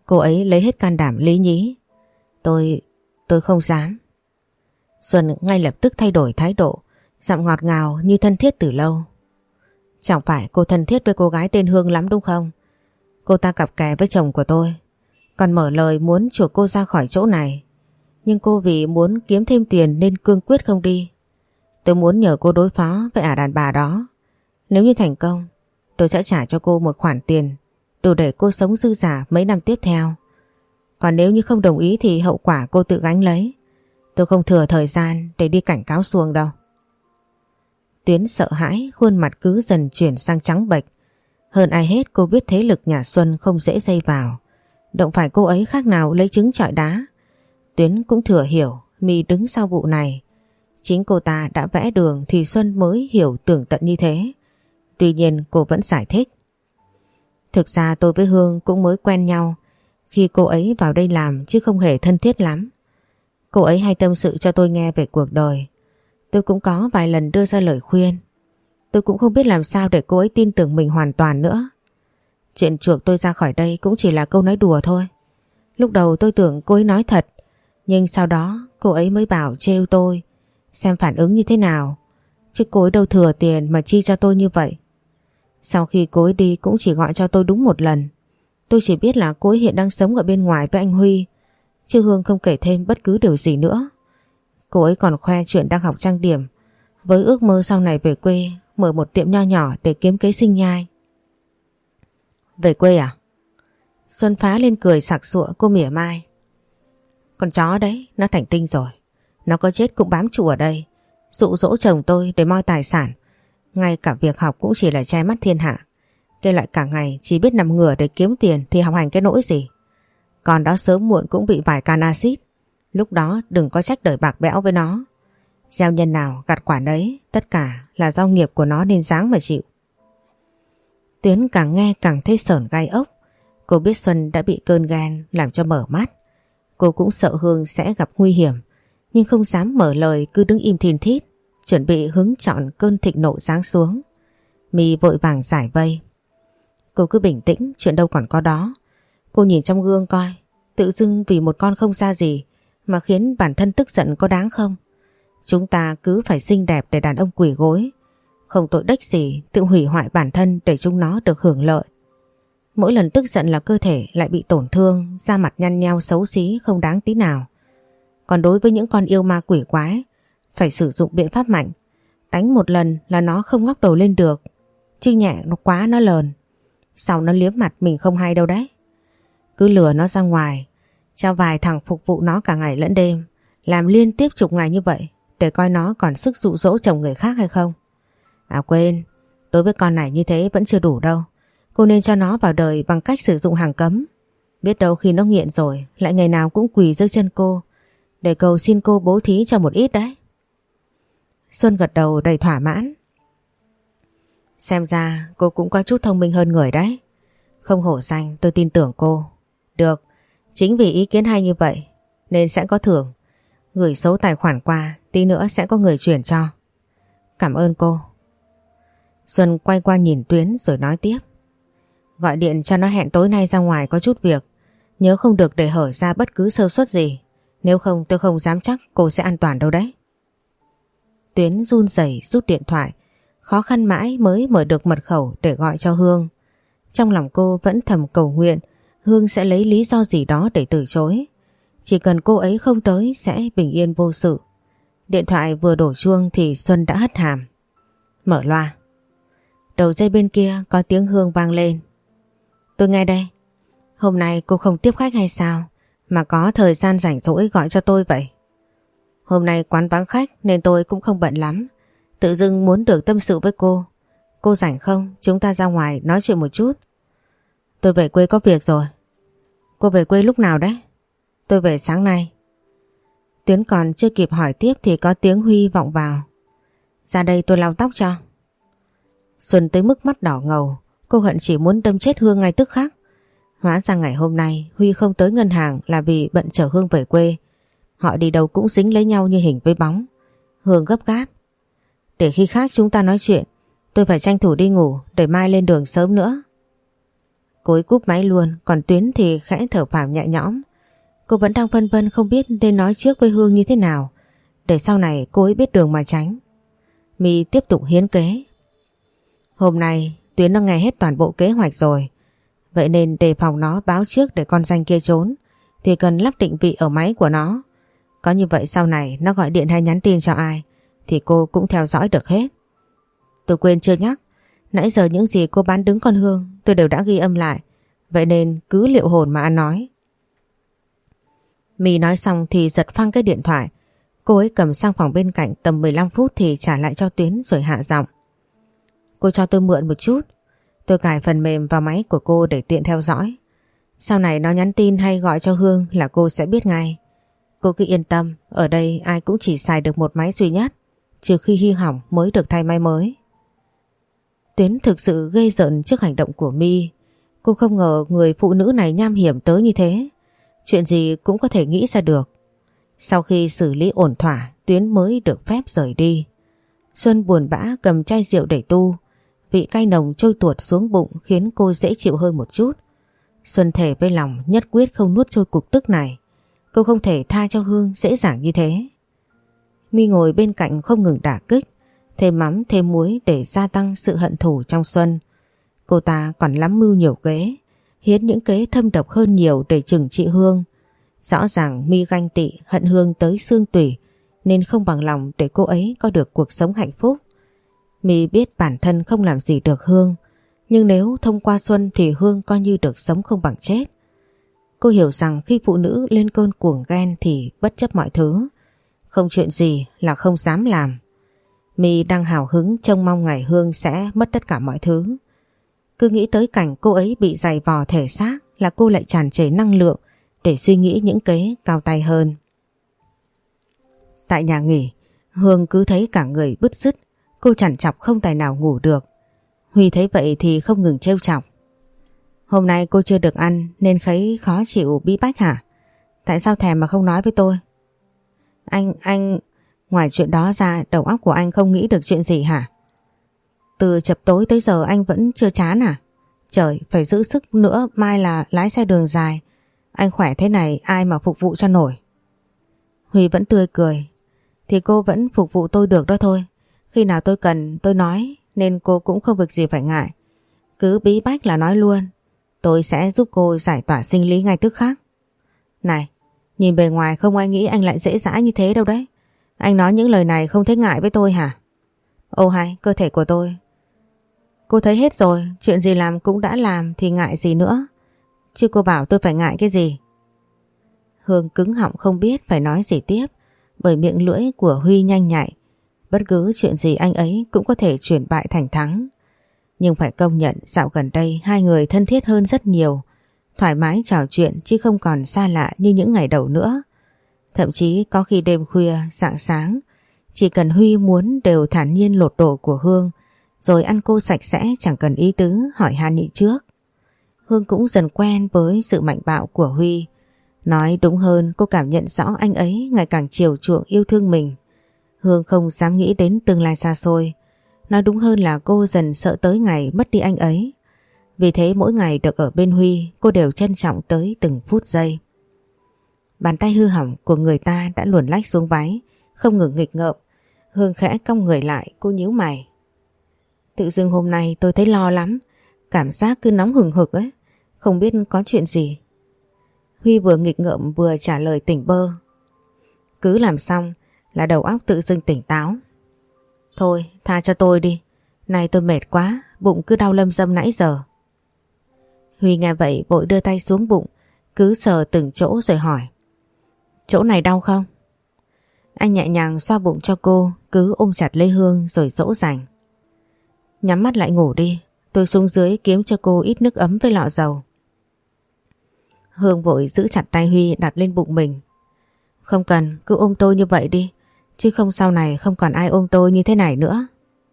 Cô ấy lấy hết can đảm lý nhí. Tôi, tôi không dám. Xuân ngay lập tức thay đổi thái độ, giọng ngọt ngào như thân thiết từ lâu. Chẳng phải cô thân thiết với cô gái tên Hương lắm đúng không? Cô ta cặp kè với chồng của tôi, còn mở lời muốn chuộc cô ra khỏi chỗ này. Nhưng cô vì muốn kiếm thêm tiền nên cương quyết không đi. Tôi muốn nhờ cô đối phó với ả đàn bà đó. Nếu như thành công, tôi sẽ trả cho cô một khoản tiền đủ để cô sống dư dả mấy năm tiếp theo. Còn nếu như không đồng ý thì hậu quả cô tự gánh lấy. Tôi không thừa thời gian để đi cảnh cáo xuồng đâu. Tuyến sợ hãi, khuôn mặt cứ dần chuyển sang trắng bệch. Hơn ai hết cô biết thế lực nhà Xuân không dễ dây vào. Động phải cô ấy khác nào lấy trứng chọi đá. Tuyến cũng thừa hiểu My đứng sau vụ này. Chính cô ta đã vẽ đường thì Xuân mới hiểu tường tận như thế. Tuy nhiên cô vẫn giải thích. Thực ra tôi với Hương cũng mới quen nhau khi cô ấy vào đây làm chứ không hề thân thiết lắm. Cô ấy hay tâm sự cho tôi nghe về cuộc đời. Tôi cũng có vài lần đưa ra lời khuyên. Tôi cũng không biết làm sao để cô ấy tin tưởng mình hoàn toàn nữa. Chuyện chuộc tôi ra khỏi đây cũng chỉ là câu nói đùa thôi. Lúc đầu tôi tưởng cô ấy nói thật, nhưng sau đó cô ấy mới bảo trêu tôi, xem phản ứng như thế nào. Chứ cô ấy đâu thừa tiền mà chi cho tôi như vậy. Sau khi cô ấy đi cũng chỉ gọi cho tôi đúng một lần. Tôi chỉ biết là cô ấy hiện đang sống ở bên ngoài với anh Huy, chứ Hương không kể thêm bất cứ điều gì nữa. Cô ấy còn khoe chuyện đang học trang điểm, với ước mơ sau này về quê mở một tiệm nho nhỏ để kiếm kế sinh nhai. Về quê à? Xuân phá lên cười sặc sụa, cô mỉa mai. Con chó đấy, nó thành tinh rồi. Nó có chết cũng bám trụ ở đây, dụ dỗ chồng tôi để moi tài sản. Ngay cả việc học cũng chỉ là che mắt thiên hạ. Cái loại cả ngày chỉ biết nằm ngửa để kiếm tiền thì học hành cái nỗi gì. Còn đó sớm muộn cũng bị vài can axit. Lúc đó đừng có trách đời bạc bẽo với nó. Gieo nhân nào gặt quả đấy, tất cả là do nghiệp của nó nên dáng mà chịu. Tuyến càng nghe càng thấy sởn gai ốc. Cô biết Xuân đã bị cơn ghen làm cho mở mắt. Cô cũng sợ Hương sẽ gặp nguy hiểm, nhưng không dám mở lời, cứ đứng im thìn thít, chuẩn bị hứng chọn cơn thịnh nộ giáng xuống. My vội vàng giải vây. Cô cứ bình tĩnh, chuyện đâu còn có đó. Cô nhìn trong gương coi, tự dưng vì một con không ra gì mà khiến bản thân tức giận có đáng không? Chúng ta cứ phải xinh đẹp để đàn ông quỳ gối, không tội đếch gì tự hủy hoại bản thân để chúng nó được hưởng lợi. Mỗi lần tức giận là cơ thể lại bị tổn thương, da mặt nhăn nheo xấu xí không đáng tí nào. Còn đối với những con yêu ma quỷ quái, phải sử dụng biện pháp mạnh. Đánh một lần là nó không ngóc đầu lên được, chứ nhẹ nó quá nó lờn. Sau nó liếm mặt mình không hay đâu đấy. Cứ lừa nó ra ngoài, cho vài thằng phục vụ nó cả ngày lẫn đêm, làm liên tiếp chục ngày như vậy, để coi nó còn sức dụ dỗ chồng người khác hay không. À quên, đối với con này như thế vẫn chưa đủ đâu. Cô nên cho nó vào đời bằng cách sử dụng hàng cấm. Biết đâu khi nó nghiện rồi lại ngày nào cũng quỳ dưới chân cô để cầu xin cô bố thí cho một ít đấy. Xuân gật đầu đầy thỏa mãn. Xem ra cô cũng có chút thông minh hơn người đấy. Không hổ danh, tôi tin tưởng cô. Được, chính vì ý kiến hay như vậy nên sẽ có thưởng. Gửi số tài khoản qua, tí nữa sẽ có người chuyển cho. Cảm ơn cô. Xuân quay qua nhìn Tuyến rồi nói tiếp. Gọi điện cho nó hẹn tối nay ra ngoài có chút việc. Nhớ không được để hở ra bất cứ sơ suất gì. Nếu không tôi không dám chắc cô sẽ an toàn đâu đấy. Tuyến run rẩy rút điện thoại, khó khăn mãi mới mở được mật khẩu để gọi cho Hương. Trong lòng cô vẫn thầm cầu nguyện Hương sẽ lấy lý do gì đó để từ chối. Chỉ cần cô ấy không tới sẽ bình yên vô sự. Điện thoại vừa đổ chuông thì Xuân đã hất hàm. Mở loa. Đầu dây bên kia có tiếng Hương vang lên. Tôi nghe đây. Hôm nay cô không tiếp khách hay sao mà có thời gian rảnh rỗi gọi cho tôi vậy? Hôm nay quán vắng khách nên tôi cũng không bận lắm. Tự dưng muốn được tâm sự với cô. Cô rảnh không? Chúng ta ra ngoài nói chuyện một chút. Tôi về quê có việc rồi. Cô về quê lúc nào đấy? Tôi về sáng nay. Tuyến còn chưa kịp hỏi tiếp thì có tiếng Huy vọng vào. Ra đây tôi lau tóc cho. Xuân tới mức mắt đỏ ngầu. Cô hận chỉ muốn đâm chết Hương ngay tức khắc. Hóa ra ngày hôm nay Huy không tới ngân hàng là vì bận chở Hương về quê. Họ đi đâu cũng dính lấy nhau như hình với bóng. Hương gấp gáp. Để khi khác chúng ta nói chuyện. Tôi phải tranh thủ đi ngủ để mai lên đường sớm nữa. Cô ấy cúp máy luôn, còn Tuyến thì khẽ thở phào nhẹ nhõm. Cô vẫn đang phân vân không biết nên nói trước với Hương như thế nào, để sau này cô ấy biết đường mà tránh. My tiếp tục hiến kế. Hôm nay Tuyến nó nghe hết toàn bộ kế hoạch rồi, vậy nên đề phòng nó báo trước để con danh kia trốn thì cần lắp định vị ở máy của nó. Có như vậy sau này nó gọi điện hay nhắn tin cho ai thì cô cũng theo dõi được hết. Tôi quên chưa nhắc, nãy giờ những gì cô bán đứng con Hương tôi đều đã ghi âm lại, vậy nên cứ liệu hồn mà ăn nói. My nói xong thì giật phăng cái điện thoại. Cô ấy cầm sang phòng bên cạnh tầm mười lăm phút thì trả lại cho Tuyến rồi hạ giọng. Cô cho tôi mượn một chút, tôi cài phần mềm vào máy của cô để tiện theo dõi. Sau này nó nhắn tin hay gọi cho Hương là cô sẽ biết ngay. Cô cứ yên tâm, ở đây ai cũng chỉ xài được một máy duy nhất, trừ khi hư hỏng mới được thay máy mới. Tuyến thực sự ghê rợn trước hành động của My. Cô không ngờ người phụ nữ này nham hiểm tới như thế. Chuyện gì cũng có thể nghĩ ra được. Sau khi xử lý ổn thỏa, Tuyến mới được phép rời đi. Xuân buồn bã cầm chai rượu để tu. Vị cay nồng trôi tuột xuống bụng khiến cô dễ chịu hơn một chút. Xuân thề với lòng nhất quyết không nuốt trôi cục tức này. Cô không thể tha cho Hương dễ dàng như thế. My ngồi bên cạnh không ngừng đả kích, thêm mắm thêm muối để gia tăng sự hận thù trong Xuân. Cô ta còn lắm mưu nhiều kế, hiến những kế thâm độc hơn nhiều để trừng trị Hương. Rõ ràng My ganh tị hận Hương tới xương tủy nên không bằng lòng để cô ấy có được cuộc sống hạnh phúc. My biết bản thân không làm gì được Hương, nhưng nếu thông qua Xuân thì Hương coi như được sống không bằng chết. Cô hiểu rằng khi phụ nữ lên cơn cuồng ghen thì bất chấp mọi thứ, không chuyện gì là không dám làm. My đang hào hứng trông mong ngày Hương sẽ mất tất cả mọi thứ. Cứ nghĩ tới cảnh cô ấy bị giày vò thể xác là cô lại tràn trề năng lượng để suy nghĩ những kế cao tay hơn. Tại nhà nghỉ, Hương cứ thấy cả người bứt rứt, cô chằn chọc không tài nào ngủ được. Huy thấy vậy thì không ngừng trêu chọc. Hôm nay cô chưa được ăn nên thấy khó chịu bí bách hả? Tại sao thèm mà không nói với tôi? Anh, anh... Ngoài chuyện đó ra đầu óc của anh không nghĩ được chuyện gì hả? Từ chập tối tới giờ anh vẫn chưa chán à? Trời, phải giữ sức nữa, mai là lái xe đường dài. Anh khỏe thế này ai mà phục vụ cho nổi. Huy vẫn tươi cười. Thì cô vẫn phục vụ tôi được đó thôi. Khi nào tôi cần tôi nói, nên cô cũng không việc gì phải ngại. Cứ bí bách là nói luôn. Tôi sẽ giúp cô giải tỏa sinh lý ngay tức khắc. Này, nhìn bề ngoài không ai nghĩ anh lại dễ dãi như thế đâu đấy. Anh nói những lời này không thấy ngại với tôi hả? Ô hay, cơ thể của tôi. Cô thấy hết rồi, chuyện gì làm cũng đã làm thì ngại gì nữa. Chứ cô bảo tôi phải ngại cái gì? Hương cứng họng không biết phải nói gì tiếp, bởi miệng lưỡi của Huy nhanh nhạy. Bất cứ chuyện gì anh ấy cũng có thể chuyển bại thành thắng. Nhưng phải công nhận dạo gần đây hai người thân thiết hơn rất nhiều. Thoải mái trò chuyện chứ không còn xa lạ như những ngày đầu nữa. Thậm chí có khi đêm khuya, rạng sáng, chỉ cần Huy muốn đều thản nhiên lột đồ của Hương, rồi ăn cô sạch sẽ chẳng cần ý tứ hỏi han nhị trước. Hương cũng dần quen với sự mạnh bạo của Huy. Nói đúng hơn, cô cảm nhận rõ anh ấy ngày càng chiều chuộng yêu thương mình. Hương không dám nghĩ đến tương lai xa xôi. Nói đúng hơn là cô dần sợ tới ngày mất đi anh ấy. Vì thế mỗi ngày được ở bên Huy, cô đều trân trọng tới từng phút giây. Bàn tay hư hỏng của người ta đã luồn lách xuống váy, không ngừng nghịch ngợm. Hương khẽ cong người lại, cô nhíu mày. Tự dưng hôm nay tôi thấy lo lắm, cảm giác cứ nóng hừng hực ấy, không biết có chuyện gì. Huy vừa nghịch ngợm vừa trả lời tỉnh bơ. Cứ làm xong là đầu óc tự dưng tỉnh táo. Thôi, tha cho tôi đi, nay tôi mệt quá, bụng cứ đau lâm dâm nãy giờ. Huy nghe vậy vội đưa tay xuống bụng, cứ sờ từng chỗ rồi hỏi. Chỗ này đau không? Anh nhẹ nhàng xoa bụng cho cô, cứ ôm chặt lấy Hương rồi dỗ dành. Nhắm mắt lại ngủ đi, tôi xuống dưới kiếm cho cô ít nước ấm với lọ dầu. Hương vội giữ chặt tay Huy đặt lên bụng mình. Không cần, cứ ôm tôi như vậy đi, chứ không sau này không còn ai ôm tôi như thế này nữa.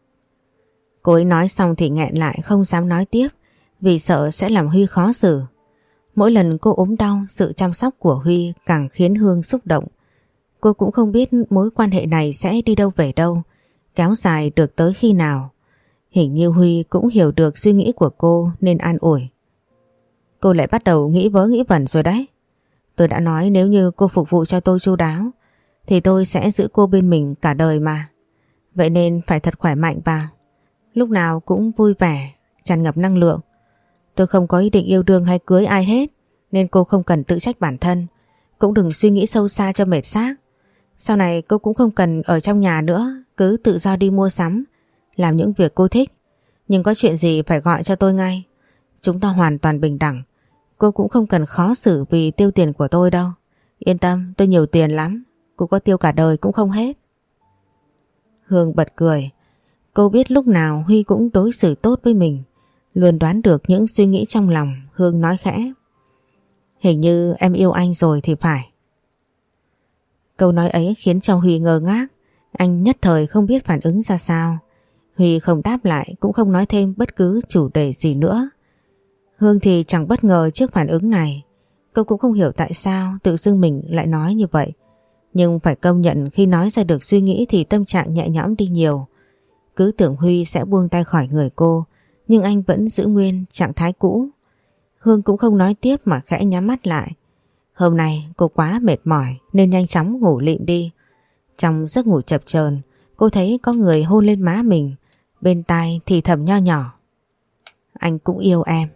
Cô ấy nói xong thì nghẹn lại không dám nói tiếp, vì sợ sẽ làm Huy khó xử. Mỗi lần cô ốm đau, sự chăm sóc của Huy càng khiến Hương xúc động. Cô cũng không biết mối quan hệ này sẽ đi đâu về đâu, kéo dài được tới khi nào. Hình như Huy cũng hiểu được suy nghĩ của cô nên an ủi. Cô lại bắt đầu nghĩ vớ nghĩ vẩn rồi đấy. Tôi đã nói nếu như cô phục vụ cho tôi chu đáo thì tôi sẽ giữ cô bên mình cả đời mà. Vậy nên phải thật khỏe mạnh vào. Lúc nào cũng vui vẻ, tràn ngập năng lượng. Tôi không có ý định yêu đương hay cưới ai hết, nên cô không cần tự trách bản thân. Cũng đừng suy nghĩ sâu xa cho mệt xác. Sau này cô cũng không cần ở trong nhà nữa, cứ tự do đi mua sắm, làm những việc cô thích. Nhưng có chuyện gì phải gọi cho tôi ngay. Chúng ta hoàn toàn bình đẳng. Cô cũng không cần khó xử vì tiêu tiền của tôi đâu. Yên tâm, tôi nhiều tiền lắm. Cô có tiêu cả đời cũng không hết. Hương bật cười. Cô biết lúc nào Huy cũng đối xử tốt với mình. Luôn đoán được những suy nghĩ trong lòng. Hương nói khẽ: Hình như em yêu anh rồi thì phải. Câu nói ấy khiến cho Huy ngơ ngác. Anh nhất thời không biết phản ứng ra sao. Huy không đáp lại, cũng không nói thêm bất cứ chủ đề gì nữa. Hương thì chẳng bất ngờ trước phản ứng này. Cô cũng không hiểu tại sao tự dưng mình lại nói như vậy. Nhưng phải công nhận khi nói ra được suy nghĩ thì tâm trạng nhẹ nhõm đi nhiều. Cứ tưởng Huy sẽ buông tay khỏi người cô, nhưng anh vẫn giữ nguyên trạng thái cũ. Hương cũng không nói tiếp mà khẽ nhắm mắt lại. Hôm nay cô quá mệt mỏi nên nhanh chóng ngủ lịm đi. Trong giấc ngủ chập chờn, cô thấy có người hôn lên má mình, bên tai thì thầm nho nhỏ: Anh cũng yêu em.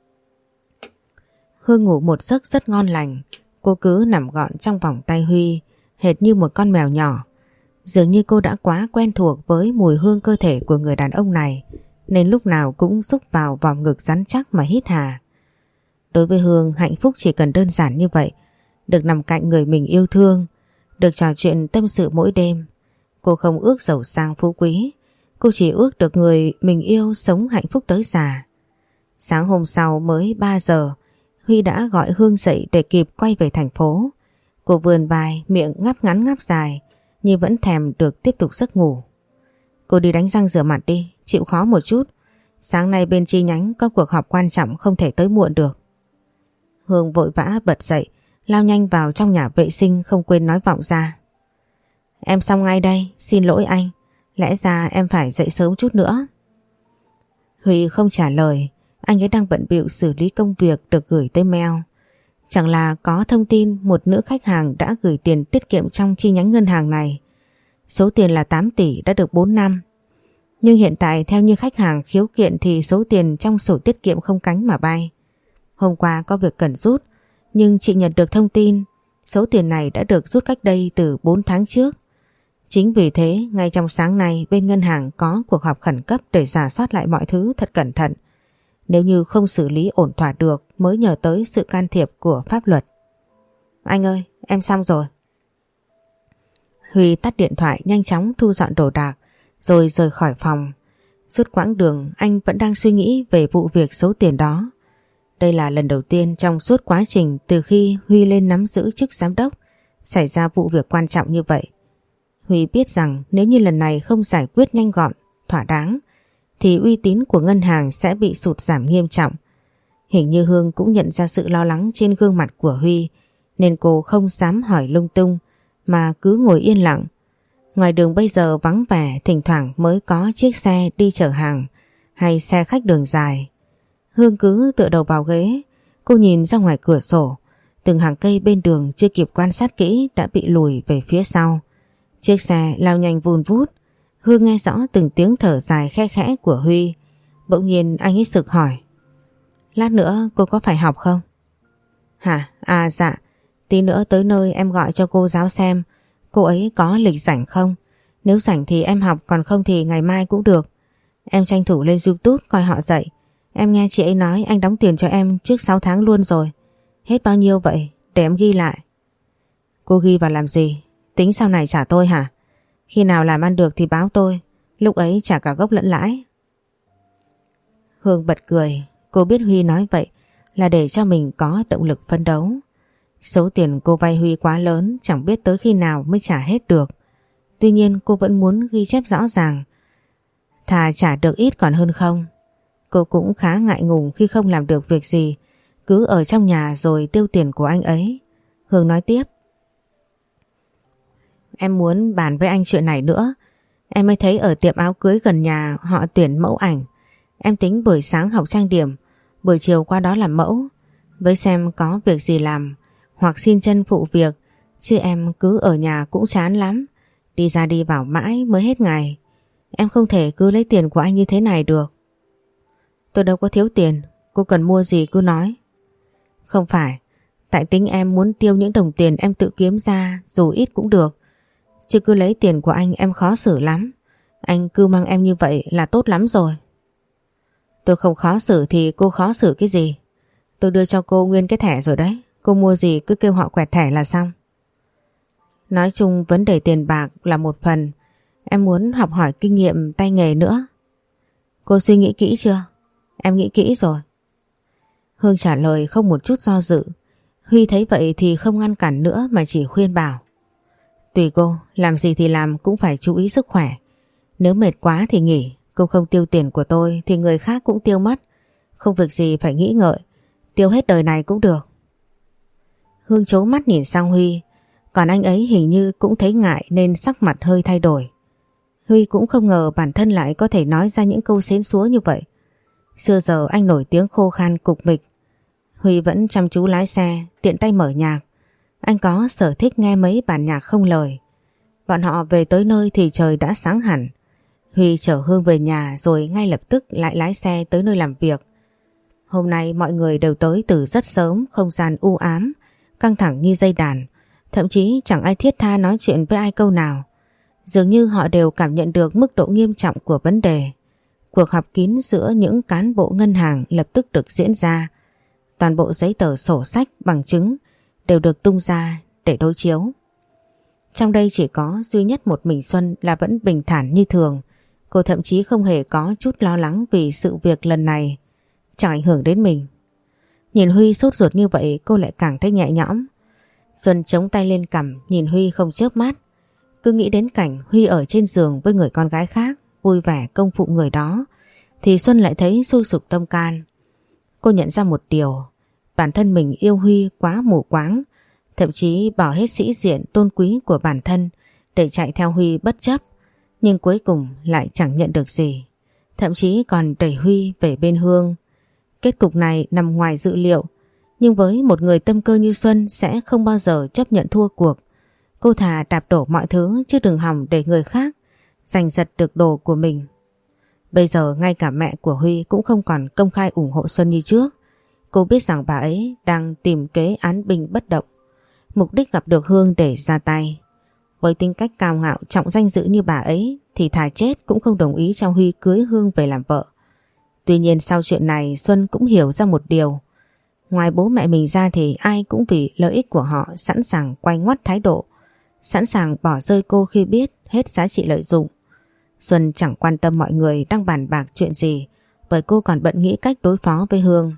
Hương ngủ một giấc rất ngon lành. Cô cứ nằm gọn trong vòng tay Huy, hệt như một con mèo nhỏ. Dường như cô đã quá quen thuộc với mùi hương cơ thể của người đàn ông này, nên lúc nào cũng xúc vào vòng ngực rắn chắc mà hít hà. Đối với Hương, hạnh phúc chỉ cần đơn giản như vậy: được nằm cạnh người mình yêu thương, được trò chuyện tâm sự mỗi đêm. Cô không ước giàu sang phú quý, cô chỉ ước được người mình yêu sống hạnh phúc tới già. Sáng hôm sau mới ba giờ, Huy đã gọi Hương dậy để kịp quay về thành phố. Cô vươn vai, miệng ngáp ngắn ngáp dài, như vẫn thèm được tiếp tục giấc ngủ. Cô đi đánh răng rửa mặt đi, chịu khó một chút. Sáng nay bên chi nhánh có cuộc họp quan trọng, không thể tới muộn được. Hương vội vã bật dậy, lao nhanh vào trong nhà vệ sinh, không quên nói vọng ra: Em xong ngay đây, xin lỗi anh. Lẽ ra em phải dậy sớm chút nữa. Huy không trả lời. Anh ấy đang bận bịu xử lý công việc được gửi tới mail. Chẳng là có thông tin một nữ khách hàng đã gửi tiền tiết kiệm trong chi nhánh ngân hàng này. Số tiền là tám tỷ đã được bốn năm. Nhưng hiện tại theo như khách hàng khiếu kiện thì số tiền trong sổ tiết kiệm không cánh mà bay. Hôm qua có việc cần rút, nhưng chị nhận được thông tin số tiền này đã được rút cách đây từ bốn tháng trước. Chính vì thế ngay trong sáng nay bên ngân hàng có cuộc họp khẩn cấp để rà soát lại mọi thứ thật cẩn thận. Nếu như không xử lý ổn thỏa được mới nhờ tới sự can thiệp của pháp luật. Anh ơi, em xong rồi. Huy tắt điện thoại, nhanh chóng thu dọn đồ đạc rồi rời khỏi phòng. Suốt quãng đường anh vẫn đang suy nghĩ về vụ việc số tiền đó. Đây là lần đầu tiên trong suốt quá trình từ khi Huy lên nắm giữ chức giám đốc xảy ra vụ việc quan trọng như vậy. Huy biết rằng nếu như lần này không giải quyết nhanh gọn, thỏa đáng thì uy tín của ngân hàng sẽ bị sụt giảm nghiêm trọng. Hình như Hương cũng nhận ra sự lo lắng trên gương mặt của Huy, nên cô không dám hỏi lung tung mà cứ ngồi yên lặng. Ngoài đường bây giờ vắng vẻ, thỉnh thoảng mới có chiếc xe đi chở hàng hay xe khách đường dài. Hương cứ tựa đầu vào ghế, cô nhìn ra ngoài cửa sổ. Từng hàng cây bên đường chưa kịp quan sát kỹ đã bị lùi về phía sau. Chiếc xe lao nhanh vun vút. Hương nghe rõ từng tiếng thở dài khe khẽ của Huy. Bỗng nhiên anh ấy sực hỏi: Lát nữa cô có phải học không? Hả? À dạ. Tí nữa tới nơi em gọi cho cô giáo xem cô ấy có lịch rảnh không. Nếu rảnh thì em học, còn không thì ngày mai cũng được. Em tranh thủ lên YouTube coi họ dạy. Em nghe chị ấy nói anh đóng tiền cho em trước sáu tháng luôn rồi. Hết bao nhiêu vậy? Để em ghi lại. Cô ghi vào làm gì? Tính sau này trả tôi hả? Khi nào làm ăn được thì báo tôi, lúc ấy trả cả gốc lẫn lãi. Hương bật cười. Cô biết Huy nói vậy là để cho mình có động lực phấn đấu. Số tiền cô vay Huy quá lớn, chẳng biết tới khi nào mới trả hết được. Tuy nhiên cô vẫn muốn ghi chép rõ ràng. Thà trả được ít còn hơn không. Cô cũng khá ngại ngùng khi không làm được việc gì, cứ ở trong nhà rồi tiêu tiền của anh ấy. Hương nói tiếp: Em muốn bàn với anh chuyện này nữa. Em mới thấy ở tiệm áo cưới gần nhà họ tuyển mẫu ảnh. Em tính buổi sáng học trang điểm, buổi chiều qua đó làm mẫu. với xem có việc gì làm hoặc xin chân phụ việc, chứ em cứ ở nhà cũng chán lắm. Đi ra đi vào mãi mới hết ngày. Em không thể cứ lấy tiền của anh như thế này được. Tôi đâu có thiếu tiền, cô cần mua gì cứ nói. Không phải, tại tính em muốn tiêu những đồng tiền em tự kiếm ra dù ít cũng được. Chứ cứ lấy tiền của anh em khó xử lắm. Anh cứ mang em như vậy là tốt lắm rồi. Tôi không khó xử thì cô khó xử cái gì? Tôi đưa cho cô nguyên cái thẻ rồi đấy. Cô mua gì cứ kêu họ quẹt thẻ là xong. Nói chung vấn đề tiền bạc là một phần. Em muốn học hỏi kinh nghiệm tay nghề nữa. Cô suy nghĩ kỹ chưa? Em nghĩ kỹ rồi. Hương trả lời không một chút do dự. Huy thấy vậy thì không ngăn cản nữa mà chỉ khuyên bảo. Tùy cô, làm gì thì làm cũng phải chú ý sức khỏe. Nếu mệt quá thì nghỉ. Cô không tiêu tiền của tôi thì người khác cũng tiêu mất. Không việc gì phải nghĩ ngợi. Tiêu hết đời này cũng được. Hương trố mắt nhìn sang Huy. Còn anh ấy hình như cũng thấy ngại nên sắc mặt hơi thay đổi. Huy cũng không ngờ bản thân lại có thể nói ra những câu xến xúa như vậy. Xưa giờ anh nổi tiếng khô khan cục mịch. Huy vẫn chăm chú lái xe, tiện tay mở nhạc. Anh có sở thích nghe mấy bản nhạc không lời. Bọn họ về tới nơi thì trời đã sáng hẳn. Huy chở Hương về nhà rồi ngay lập tức lại lái xe tới nơi làm việc. Hôm nay mọi người đều tới từ rất sớm, không gian u ám, căng thẳng như dây đàn. Thậm chí chẳng ai thiết tha nói chuyện với ai câu nào. Dường như họ đều cảm nhận được mức độ nghiêm trọng của vấn đề. Cuộc họp kín giữa những cán bộ ngân hàng lập tức được diễn ra. Toàn bộ giấy tờ sổ sách, bằng chứng đều được tung ra để đối chiếu. Trong đây chỉ có duy nhất một mình Xuân là vẫn bình thản như thường. Cô thậm chí không hề có chút lo lắng vì sự việc lần này chẳng ảnh hưởng đến mình. Nhìn Huy sốt ruột như vậy cô lại càng thấy nhẹ nhõm. Xuân chống tay lên cằm nhìn Huy không chớp mắt. Cứ nghĩ đến cảnh Huy ở trên giường với người con gái khác, vui vẻ công phụ người đó, thì Xuân lại thấy sôi sục tâm can. Cô nhận ra một điều, bản thân mình yêu Huy quá mù quáng, thậm chí bỏ hết sĩ diện tôn quý của bản thân để chạy theo Huy bất chấp, nhưng cuối cùng lại chẳng nhận được gì, thậm chí còn đẩy Huy về bên Hương. Kết cục này nằm ngoài dự liệu, nhưng với một người tâm cơ như Xuân sẽ không bao giờ chấp nhận thua cuộc. Cô thà đạp đổ mọi thứ chứ đừng hòng để người khác giành giật được đồ của mình. Bây giờ ngay cả mẹ của Huy cũng không còn công khai ủng hộ Xuân như trước. Cô biết rằng bà ấy đang tìm kế án binh bất động, mục đích gặp được Hương để ra tay. Với tính cách cao ngạo trọng danh dự như bà ấy thì thà chết cũng không đồng ý cho Huy cưới Hương về làm vợ. Tuy nhiên sau chuyện này Xuân cũng hiểu ra một điều. Ngoài bố mẹ mình ra thì ai cũng vì lợi ích của họ sẵn sàng quay ngoắt thái độ, sẵn sàng bỏ rơi cô khi biết hết giá trị lợi dụng. Xuân chẳng quan tâm mọi người đang bàn bạc chuyện gì, bởi cô còn bận nghĩ cách đối phó với Hương.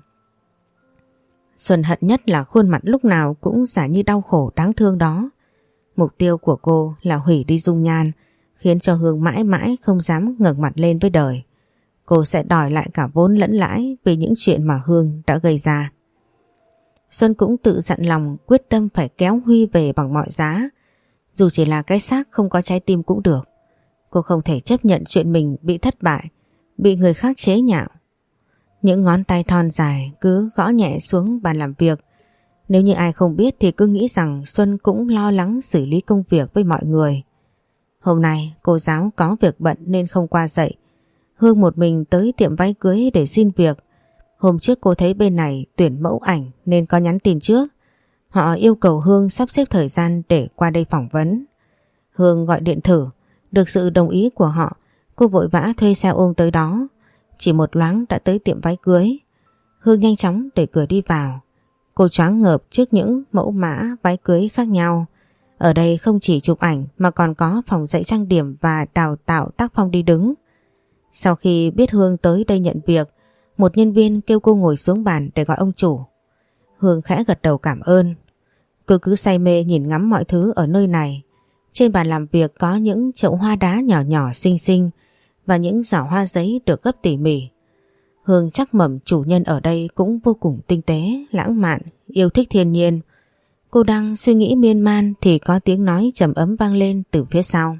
Xuân hận nhất là khuôn mặt lúc nào cũng giả như đau khổ đáng thương đó. Mục tiêu của cô là hủy đi dung nhan, khiến cho Hương mãi mãi không dám ngẩng mặt lên với đời. Cô sẽ đòi lại cả vốn lẫn lãi vì những chuyện mà Hương đã gây ra. Xuân cũng tự dặn lòng quyết tâm phải kéo Huy về bằng mọi giá. Dù chỉ là cái xác không có trái tim cũng được. Cô không thể chấp nhận chuyện mình bị thất bại, bị người khác chế nhạo. Những ngón tay thon dài cứ gõ nhẹ xuống bàn làm việc. Nếu như ai không biết thì cứ nghĩ rằng Xuân cũng lo lắng xử lý công việc với mọi người. Hôm nay cô giáo có việc bận nên không qua dạy. Hương một mình tới tiệm váy cưới để xin việc. Hôm trước cô thấy bên này tuyển mẫu ảnh nên có nhắn tin trước. Họ yêu cầu Hương sắp xếp thời gian để qua đây phỏng vấn. Hương gọi điện thử, được sự đồng ý của họ, cô vội vã thuê xe ôm tới đó. Chỉ một loáng đã tới tiệm váy cưới. Hương nhanh chóng đẩy cửa đi vào. Cô choáng ngợp trước những mẫu mã váy cưới khác nhau. Ở đây không chỉ chụp ảnh mà còn có phòng dạy trang điểm và đào tạo tác phong đi đứng. Sau khi biết Hương tới đây nhận việc, một nhân viên kêu cô ngồi xuống bàn để gọi ông chủ. Hương khẽ gật đầu cảm ơn. Cô cứ say mê nhìn ngắm mọi thứ ở nơi này. Trên bàn làm việc có những chậu hoa đá nhỏ nhỏ xinh xinh và những giỏ hoa giấy được gấp tỉ mỉ. Hương chắc mẩm chủ nhân ở đây cũng vô cùng tinh tế, lãng mạn, yêu thích thiên nhiên. Cô đang suy nghĩ miên man thì có tiếng nói trầm ấm vang lên từ phía sau.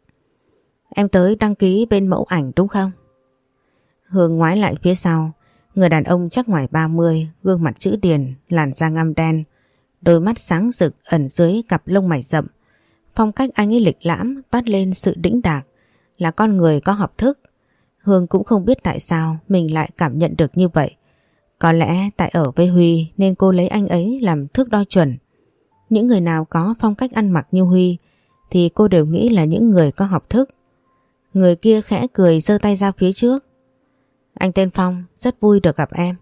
Em tới đăng ký bên mẫu ảnh đúng không? Hương ngoái lại phía sau, Người đàn ông chắc ngoài ba mươi, gương mặt chữ điền, làn da ngăm đen, đôi mắt sáng rực ẩn dưới cặp lông mày rậm. Phong cách anh ấy lịch lãm, toát lên sự đĩnh đạc, là con người có học thức. Hương cũng không biết tại sao mình lại cảm nhận được như vậy. Có lẽ tại ở với Huy nên cô lấy anh ấy làm thước đo chuẩn. Những người nào có phong cách ăn mặc như Huy thì cô đều nghĩ là những người có học thức. Người kia khẽ cười giơ tay ra phía trước. Anh tên Phong, rất vui được gặp em.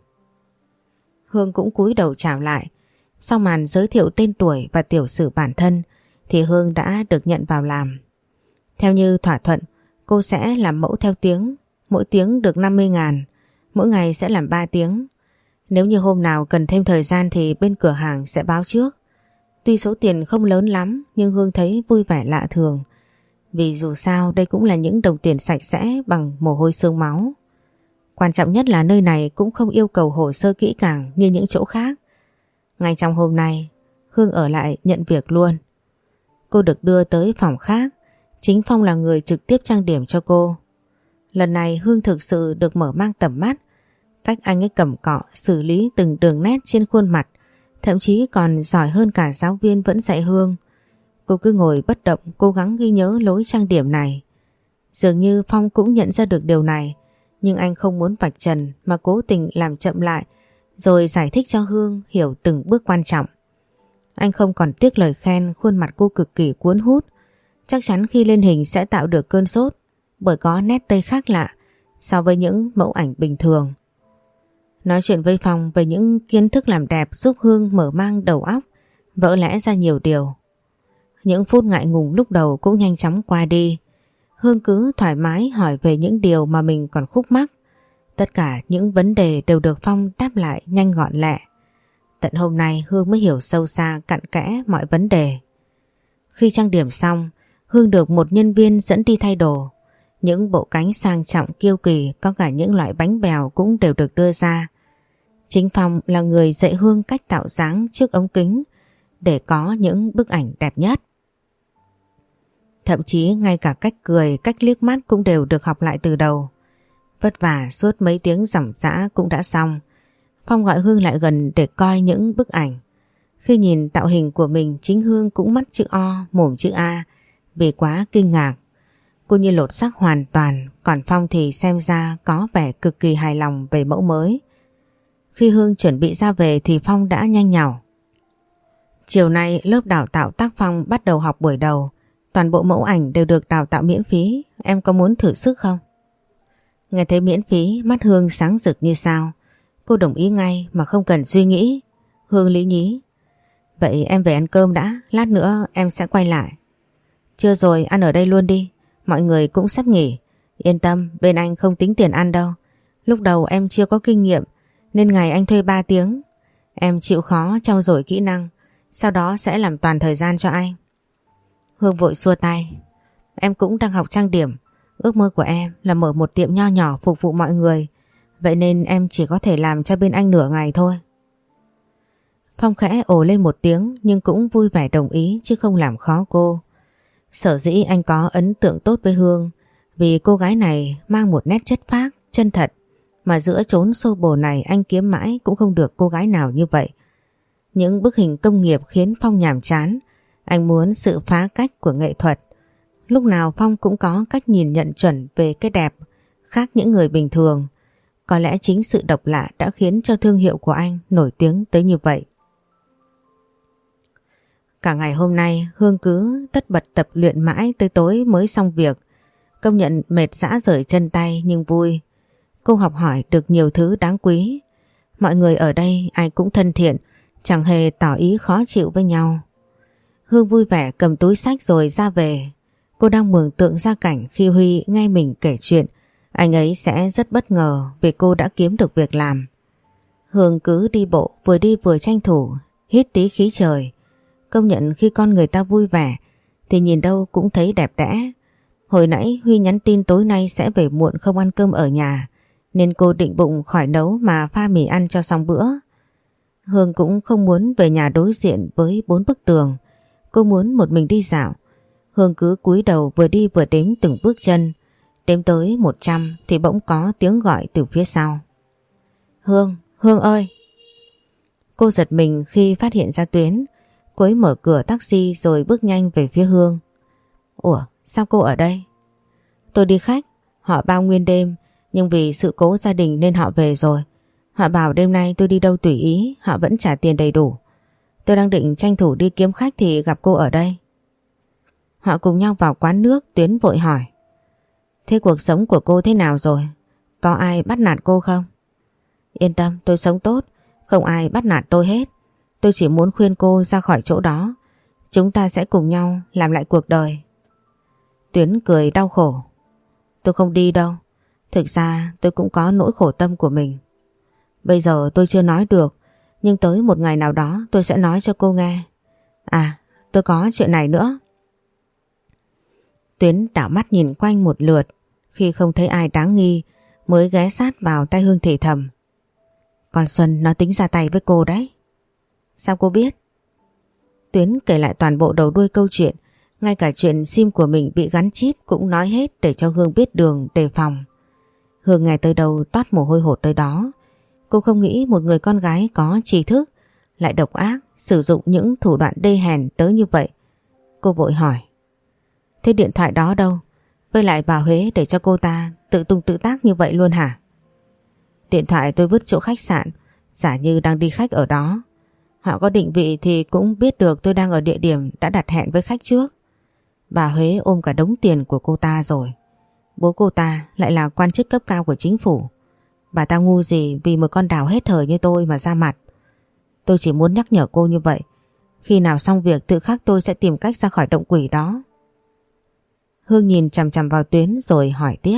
Hương cũng cúi đầu chào lại. Sau màn giới thiệu tên tuổi và tiểu sử bản thân thì Hương đã được nhận vào làm. Theo như thỏa thuận, cô sẽ làm mẫu theo tiếng, mỗi tiếng được năm mươi ngàn, mỗi ngày sẽ làm ba tiếng. Nếu như hôm nào cần thêm thời gian thì bên cửa hàng sẽ báo trước. Tuy số tiền không lớn lắm nhưng Hương thấy vui vẻ lạ thường. Vì dù sao đây cũng là những đồng tiền sạch sẽ bằng mồ hôi xương máu. Quan trọng nhất là nơi này cũng không yêu cầu hồ sơ kỹ càng như những chỗ khác. Ngay trong hôm nay, Hương ở lại nhận việc luôn. Cô được đưa tới phòng khác, chính Phong là người trực tiếp trang điểm cho cô. Lần này Hương thực sự được mở mang tầm mắt. Cách anh ấy cầm cọ xử lý từng đường nét trên khuôn mặt, thậm chí còn giỏi hơn cả giáo viên vẫn dạy Hương. Cô cứ ngồi bất động cố gắng ghi nhớ lối trang điểm này. Dường như Phong cũng nhận ra được điều này, nhưng anh không muốn vạch trần mà cố tình làm chậm lại rồi giải thích cho Hương hiểu từng bước quan trọng. Anh không còn tiếc lời khen khuôn mặt cô cực kỳ cuốn hút. Chắc chắn khi lên hình sẽ tạo được cơn sốt bởi có nét tây khác lạ so với những mẫu ảnh bình thường. Nói chuyện với Phong về những kiến thức làm đẹp giúp Hương mở mang đầu óc, vỡ lẽ ra nhiều điều. Những phút ngại ngùng lúc đầu cũng nhanh chóng qua đi. Hương cứ thoải mái hỏi về những điều mà mình còn khúc mắc. Tất cả những vấn đề đều được Phong đáp lại nhanh gọn lẹ. Tận hôm nay Hương mới hiểu sâu xa cặn kẽ mọi vấn đề. Khi trang điểm xong, Hương được một nhân viên dẫn đi thay đồ. Những bộ cánh sang trọng kiêu kỳ, có cả những loại bánh bèo cũng đều được đưa ra. Chính Phong là người dạy Hương cách tạo dáng trước ống kính để có những bức ảnh đẹp nhất. Thậm chí ngay cả cách cười, cách liếc mắt cũng đều được học lại từ đầu. Vất vả suốt mấy tiếng ròng rã cũng đã xong. Phong gọi Hương lại gần để coi những bức ảnh. Khi nhìn tạo hình của mình, chính Hương cũng mắt chữ O, mồm chữ A vì quá kinh ngạc. Cô như lột xác hoàn toàn, còn Phong thì xem ra có vẻ cực kỳ hài lòng về mẫu mới. Khi Hương chuẩn bị ra về thì Phong đã nhanh nhảu. Chiều nay lớp đào tạo tác phong bắt đầu học buổi đầu. Toàn bộ mẫu ảnh đều được đào tạo miễn phí, em có muốn thử sức không? Nghe thấy miễn phí, mắt Hương sáng rực như sao. Cô đồng ý ngay mà không cần suy nghĩ. Hương lý nhí. Vậy em về ăn cơm đã, lát nữa em sẽ quay lại. Chưa rồi, ăn ở đây luôn đi. Mọi người cũng sắp nghỉ. Yên tâm, bên anh không tính tiền ăn đâu. Lúc đầu em chưa có kinh nghiệm nên ngày anh thuê ba tiếng. Em chịu khó trau dồi kỹ năng, sau đó sẽ làm toàn thời gian cho anh. Hương vội xua tay. Em cũng đang học trang điểm. Ước mơ của em là mở một tiệm nho nhỏ phục vụ mọi người. Vậy nên em chỉ có thể làm cho bên anh nửa ngày thôi. Phong khẽ ồ lên một tiếng nhưng cũng vui vẻ đồng ý chứ không làm khó cô. Sở dĩ anh có ấn tượng tốt với Hương vì cô gái này mang một nét chất phác, chân thật, mà giữa chốn xô bồ này anh kiếm mãi cũng không được cô gái nào như vậy. Những bức hình công nghiệp khiến Phong nhàm chán. Anh muốn sự phá cách của nghệ thuật. Lúc nào Phong cũng có cách nhìn nhận chuẩn về cái đẹp, khác những người bình thường. Có lẽ chính sự độc lạ đã khiến cho thương hiệu của anh nổi tiếng tới như vậy. Cả ngày hôm nay Hương cứ tất bật tập luyện mãi tới tối mới xong việc. Công nhận mệt rã rời chân tay nhưng vui. Cô học hỏi được nhiều thứ đáng quý. Mọi người ở đây ai cũng thân thiện, chẳng hề tỏ ý khó chịu với nhau. Hương vui vẻ cầm túi xách rồi ra về. Cô đang mường tượng ra cảnh khi Huy nghe mình kể chuyện, anh ấy sẽ rất bất ngờ vì cô đã kiếm được việc làm. Hương cứ đi bộ vừa đi vừa tranh thủ, hít tí khí trời. Công nhận khi con người ta vui vẻ thì nhìn đâu cũng thấy đẹp đẽ. Hồi nãy Huy nhắn tin tối nay sẽ về muộn không ăn cơm ở nhà, nên cô định bụng khỏi nấu mà pha mì ăn cho xong bữa. Hương cũng không muốn về nhà đối diện với bốn bức tường. Cô muốn một mình đi dạo. Hương cứ cúi đầu vừa đi vừa đếm từng bước chân. Đếm tới một trăm thì bỗng có tiếng gọi từ phía sau. Hương, Hương ơi! Cô giật mình khi phát hiện ra Tuyến. Cô ấy mở cửa taxi rồi bước nhanh về phía Hương. Ủa, sao cô ở đây? Tôi đi khách, họ bao nguyên đêm, nhưng vì sự cố gia đình nên họ về rồi. Họ bảo đêm nay tôi đi đâu tùy ý, họ vẫn trả tiền đầy đủ. Tôi đang định tranh thủ đi kiếm khách thì gặp cô ở đây. Họ cùng nhau vào quán nước. Tuyến vội hỏi: Thế cuộc sống của cô thế nào rồi? Có ai bắt nạt cô không? Yên tâm, tôi sống tốt, không ai bắt nạt tôi hết. Tôi chỉ muốn khuyên cô ra khỏi chỗ đó. Chúng ta sẽ cùng nhau làm lại cuộc đời. Tuyến cười đau khổ: Tôi không đi đâu. Thực ra tôi cũng có nỗi khổ tâm của mình. Bây giờ tôi chưa nói được, nhưng tới một ngày nào đó tôi sẽ nói cho cô nghe. À, tôi có chuyện này nữa. Tuyến đảo mắt nhìn quanh một lượt, khi không thấy ai đáng nghi mới ghé sát vào tai Hương thì thầm: Con Xuân nó tính ra tay với cô đấy. Sao cô biết? Tuyến kể lại toàn bộ đầu đuôi câu chuyện, ngay cả chuyện sim của mình bị gắn chip cũng nói hết để cho Hương biết đường đề phòng. Hương nghe tới đâu toát mồ hôi hột tới đó. Cô không nghĩ một người con gái có trí thức lại độc ác, sử dụng những thủ đoạn đê hèn tới như vậy. Cô vội hỏi: Thế điện thoại đó đâu? Với lại bà Huế để cho cô ta tự tung tự tác như vậy luôn hả? Điện thoại tôi vứt chỗ khách sạn, giả như đang đi khách ở đó. Họ có định vị thì cũng biết được tôi đang ở địa điểm đã đặt hẹn với khách trước. Bà Huế ôm cả đống tiền của cô ta rồi. Bố cô ta lại là quan chức cấp cao của chính phủ. Bà ta ngu gì vì một con đào hết thời như tôi mà ra mặt. Tôi chỉ muốn nhắc nhở cô như vậy. Khi nào xong việc tự khắc tôi sẽ tìm cách ra khỏi động quỷ đó. Hương nhìn chằm chằm vào Tuyến rồi hỏi tiếp: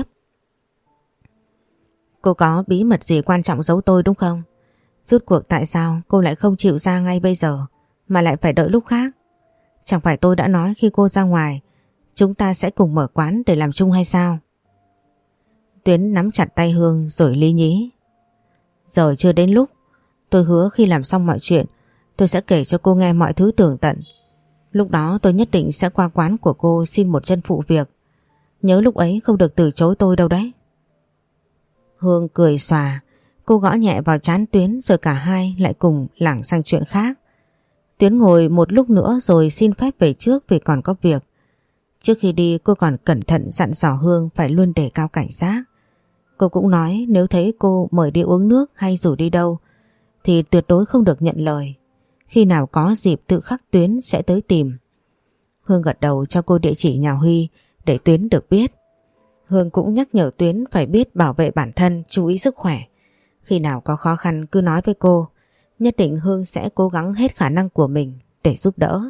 Cô có bí mật gì quan trọng giấu tôi đúng không? Rốt cuộc tại sao cô lại không chịu ra ngay bây giờ mà lại phải đợi lúc khác? Chẳng phải tôi đã nói khi cô ra ngoài chúng ta sẽ cùng mở quán để làm chung hay sao? Tuyến nắm chặt tay Hương rồi lý nhí: Giờ chưa đến lúc. Tôi hứa khi làm xong mọi chuyện tôi sẽ kể cho cô nghe mọi thứ tường tận. Lúc đó tôi nhất định sẽ qua quán của cô xin một chân phụ việc. Nhớ lúc ấy không được từ chối tôi đâu đấy. Hương cười xòa. Cô gõ nhẹ vào trán Tuyến rồi cả hai lại cùng lảng sang chuyện khác. Tuyến ngồi một lúc nữa rồi xin phép về trước vì còn có việc. Trước khi đi cô còn cẩn thận dặn dò Hương phải luôn đề cao cảnh giác. Cô cũng nói nếu thấy cô mời đi uống nước hay rủ đi đâu thì tuyệt đối không được nhận lời. Khi nào có dịp tự khắc Tuyến sẽ tới tìm. Hương gật đầu cho cô địa chỉ nhà Huy để Tuyến được biết. Hương cũng nhắc nhở Tuyến phải biết bảo vệ bản thân, chú ý sức khỏe. Khi nào có khó khăn cứ nói với cô. Nhất định Hương sẽ cố gắng hết khả năng của mình để giúp đỡ.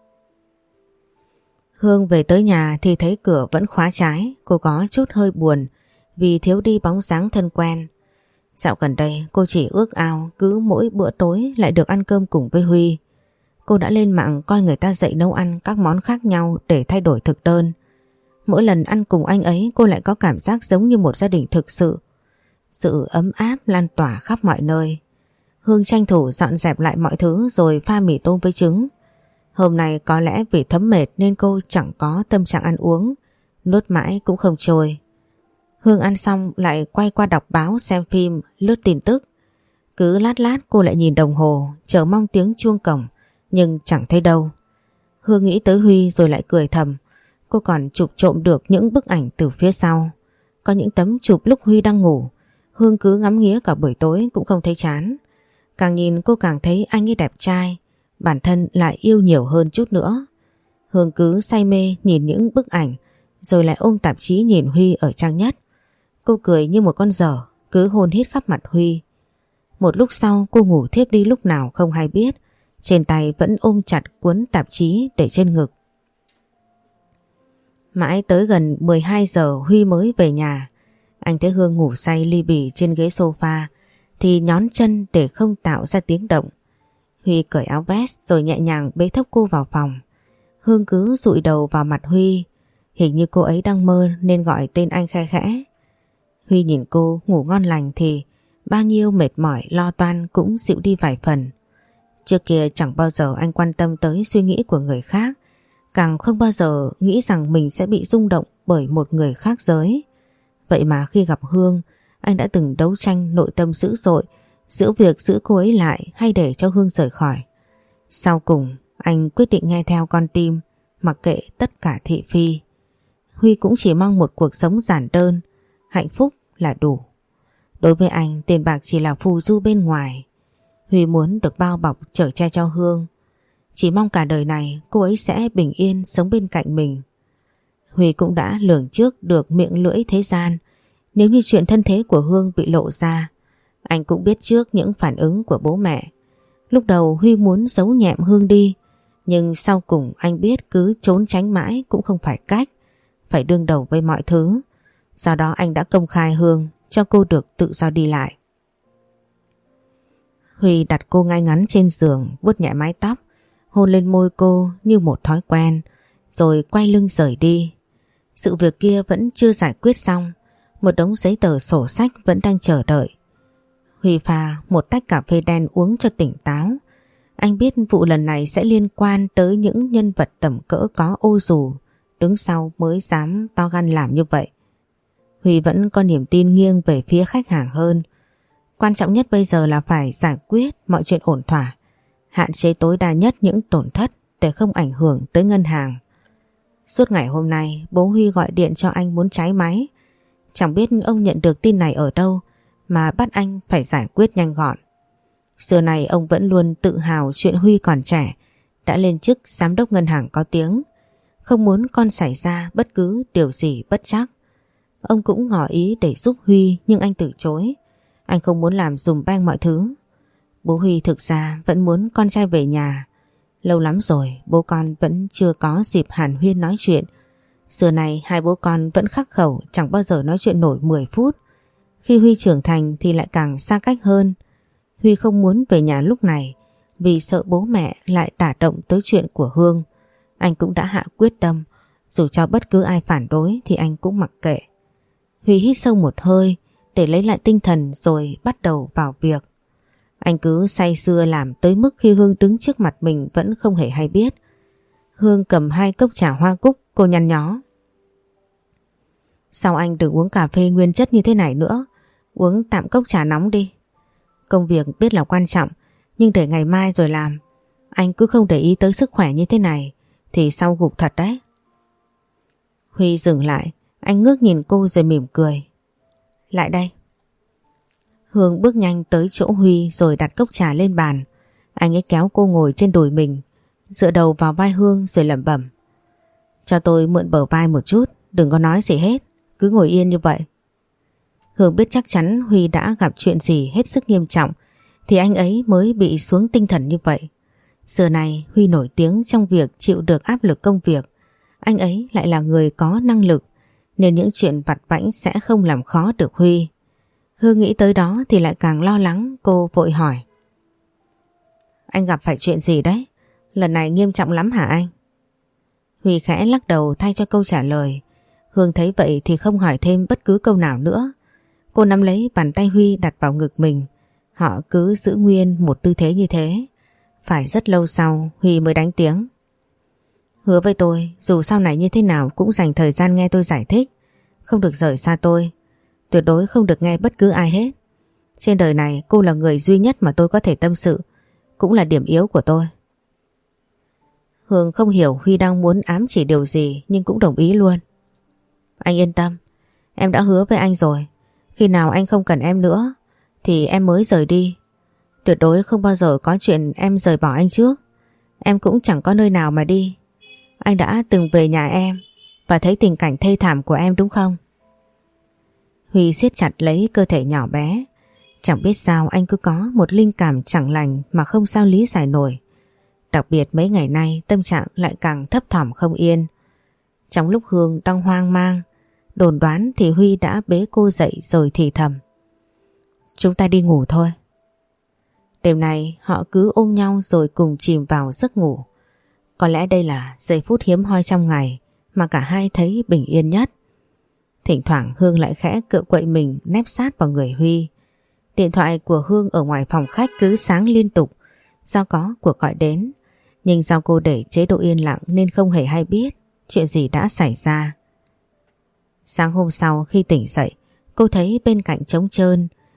Hương về tới nhà thì thấy cửa vẫn khóa trái. Cô có chút hơi buồn vì thiếu đi bóng dáng thân quen. Dạo gần đây cô chỉ ước ao cứ mỗi bữa tối lại được ăn cơm cùng với Huy. Cô đã lên mạng coi người ta dạy nấu ăn các món khác nhau để thay đổi thực đơn. Mỗi lần ăn cùng anh ấy cô lại có cảm giác giống như một gia đình thực sự. Sự ấm áp lan tỏa khắp mọi nơi. Hương tranh thủ dọn dẹp lại mọi thứ rồi pha mì tôm với trứng. Hôm nay có lẽ vì thấm mệt nên cô chẳng có tâm trạng ăn uống, nuốt mãi cũng không trôi. Hương ăn xong lại quay qua đọc báo, xem phim, lướt tin tức. Cứ lát lát cô lại nhìn đồng hồ, chờ mong tiếng chuông cổng, nhưng chẳng thấy đâu. Hương nghĩ tới Huy rồi lại cười thầm. Cô còn chụp trộm được những bức ảnh từ phía sau. Có những tấm chụp lúc Huy đang ngủ. Hương cứ ngắm nghía cả buổi tối cũng không thấy chán. Càng nhìn cô càng thấy anh ấy đẹp trai, bản thân lại yêu nhiều hơn chút nữa. Hương cứ say mê nhìn những bức ảnh rồi lại ôm tạp chí nhìn Huy ở trang nhất. Cô cười như một con dở, cứ hôn hít khắp mặt Huy. Một lúc sau cô ngủ thiếp đi lúc nào không hay biết, trên tay vẫn ôm chặt cuốn tạp chí để trên ngực. Mãi tới gần mười hai giờ Huy mới về nhà. Anh thấy Hương ngủ say li bì trên ghế sofa thì nhón chân để không tạo ra tiếng động. Huy cởi áo vest rồi nhẹ nhàng bế thốc cô vào phòng. Hương cứ dụi đầu vào mặt Huy, hình như cô ấy đang mơ nên gọi tên anh khe khẽ. Huy nhìn cô ngủ ngon lành thì bao nhiêu mệt mỏi lo toan cũng dịu đi vài phần. Trước kia chẳng bao giờ anh quan tâm tới suy nghĩ của người khác, càng không bao giờ nghĩ rằng mình sẽ bị rung động bởi một người khác giới. Vậy mà khi gặp Hương, anh đã từng đấu tranh nội tâm dữ dội giữa việc giữ cô ấy lại hay để cho Hương rời khỏi. Sau cùng anh quyết định nghe theo con tim, mặc kệ tất cả thị phi. Huy cũng chỉ mong một cuộc sống giản đơn, hạnh phúc là đủ. Đối với anh, tiền bạc chỉ là phù du bên ngoài. Huy muốn được bao bọc chở che cho Hương. Chỉ mong cả đời này cô ấy sẽ bình yên sống bên cạnh mình. Huy cũng đã lường trước được miệng lưỡi thế gian. Nếu như chuyện thân thế của Hương bị lộ ra, anh cũng biết trước những phản ứng của bố mẹ. Lúc đầu Huy muốn giấu nhẹm Hương đi, nhưng sau cùng anh biết cứ trốn tránh mãi cũng không phải cách, phải đương đầu với mọi thứ. Do đó anh đã công khai Hương, cho cô được tự do đi lại. Huy đặt cô ngay ngắn trên giường, vuốt nhẹ mái tóc, hôn lên môi cô như một thói quen, rồi quay lưng rời đi. Sự việc kia vẫn chưa giải quyết xong, một đống giấy tờ sổ sách vẫn đang chờ đợi. Huy pha một tách cà phê đen uống cho tỉnh táo. Anh biết vụ lần này sẽ liên quan tới những nhân vật tầm cỡ có ô dù, đứng sau mới dám to gan làm như vậy. Huy vẫn có niềm tin nghiêng về phía khách hàng hơn. Quan trọng nhất bây giờ là phải giải quyết mọi chuyện ổn thỏa, hạn chế tối đa nhất những tổn thất để không ảnh hưởng tới ngân hàng. Suốt ngày hôm nay bố Huy gọi điện cho anh muốn cháy máy. Chẳng biết ông nhận được tin này ở đâu mà bắt anh phải giải quyết nhanh gọn. Xưa này ông vẫn luôn tự hào chuyện Huy còn trẻ đã lên chức giám đốc ngân hàng có tiếng, không muốn con xảy ra bất cứ điều gì bất trắc. Ông cũng ngỏ ý để giúp Huy nhưng anh từ chối. Anh không muốn làm dùm beng mọi thứ. Bố Huy thực ra vẫn muốn con trai về nhà. Lâu lắm rồi bố con vẫn chưa có dịp hàn huyên nói chuyện. Xưa này hai bố con vẫn khắc khẩu, chẳng bao giờ nói chuyện nổi mười phút. Khi Huy trưởng thành thì lại càng xa cách hơn. Huy không muốn về nhà lúc này vì sợ bố mẹ lại đả động tới chuyện của Hương. Anh cũng đã hạ quyết tâm, dù cho bất cứ ai phản đối thì anh cũng mặc kệ. Huy hít sâu một hơi để lấy lại tinh thần rồi bắt đầu vào việc. Anh cứ say sưa làm tới mức khi Hương đứng trước mặt mình vẫn không hề hay biết. Hương cầm hai cốc trà hoa cúc, cô nhăn nhó. Sao anh đừng uống cà phê nguyên chất như thế này nữa, uống tạm cốc trà nóng đi. Công việc biết là quan trọng, nhưng để ngày mai rồi làm. Anh cứ không để ý tới sức khỏe như thế này thì sau gục thật đấy. Huy dừng lại, anh ngước nhìn cô rồi mỉm cười. Lại đây. Hương bước nhanh tới chỗ Huy rồi đặt cốc trà lên bàn. Anh ấy kéo cô ngồi trên đùi mình, dựa đầu vào vai Hương rồi lẩm bẩm. Cho tôi mượn bờ vai một chút, đừng có nói gì hết, cứ ngồi yên như vậy. Hương biết chắc chắn Huy đã gặp chuyện gì hết sức nghiêm trọng thì anh ấy mới bị xuống tinh thần như vậy. Xưa này Huy nổi tiếng trong việc chịu được áp lực công việc. Anh ấy lại là người có năng lực nên những chuyện vặt vãnh sẽ không làm khó được Huy. Hương nghĩ tới đó thì lại càng lo lắng, cô vội hỏi. Anh gặp phải chuyện gì đấy? Lần này nghiêm trọng lắm hả anh? Huy khẽ lắc đầu thay cho câu trả lời. Hương thấy vậy thì không hỏi thêm bất cứ câu nào nữa. Cô nắm lấy bàn tay Huy đặt vào ngực mình. Họ cứ giữ nguyên một tư thế như thế. Phải rất lâu sau Huy mới đánh tiếng. Hứa với tôi dù sau này như thế nào cũng dành thời gian nghe tôi giải thích. Không được rời xa tôi. Tuyệt đối không được nghe bất cứ ai hết. Trên đời này cô là người duy nhất mà tôi có thể tâm sự, cũng là điểm yếu của tôi. Hương không hiểu Huy đang muốn ám chỉ điều gì nhưng cũng đồng ý luôn. Anh yên tâm, em đã hứa với anh rồi. Khi nào anh không cần em nữa thì em mới rời đi. Tuyệt đối không bao giờ có chuyện em rời bỏ anh trước. Em cũng chẳng có nơi nào mà đi. Anh đã từng về nhà em và thấy tình cảnh thê thảm của em đúng không? Huy siết chặt lấy cơ thể nhỏ bé. Chẳng biết sao anh cứ có một linh cảm chẳng lành mà không sao lý giải nổi. Đặc biệt mấy ngày nay tâm trạng lại càng thấp thỏm không yên. Trong lúc Hương đang hoang mang, đồn đoán thì Huy đã bế cô dậy rồi thì thầm. Chúng ta đi ngủ thôi. Đêm nay họ cứ ôm nhau rồi cùng chìm vào giấc ngủ. Có lẽ đây là giây phút hiếm hoi trong ngày mà cả hai thấy bình yên nhất. Thỉnh thoảng Hương lại khẽ cựa quậy mình nép sát vào người Huy. Điện thoại của Hương ở ngoài phòng khách cứ sáng liên tục do có cuộc gọi đến. Nhưng do cô để chế độ yên lặng nên không hề hay biết chuyện gì đã xảy ra. Sáng hôm sau khi tỉnh dậy, cô thấy bên cạnh trống trơn,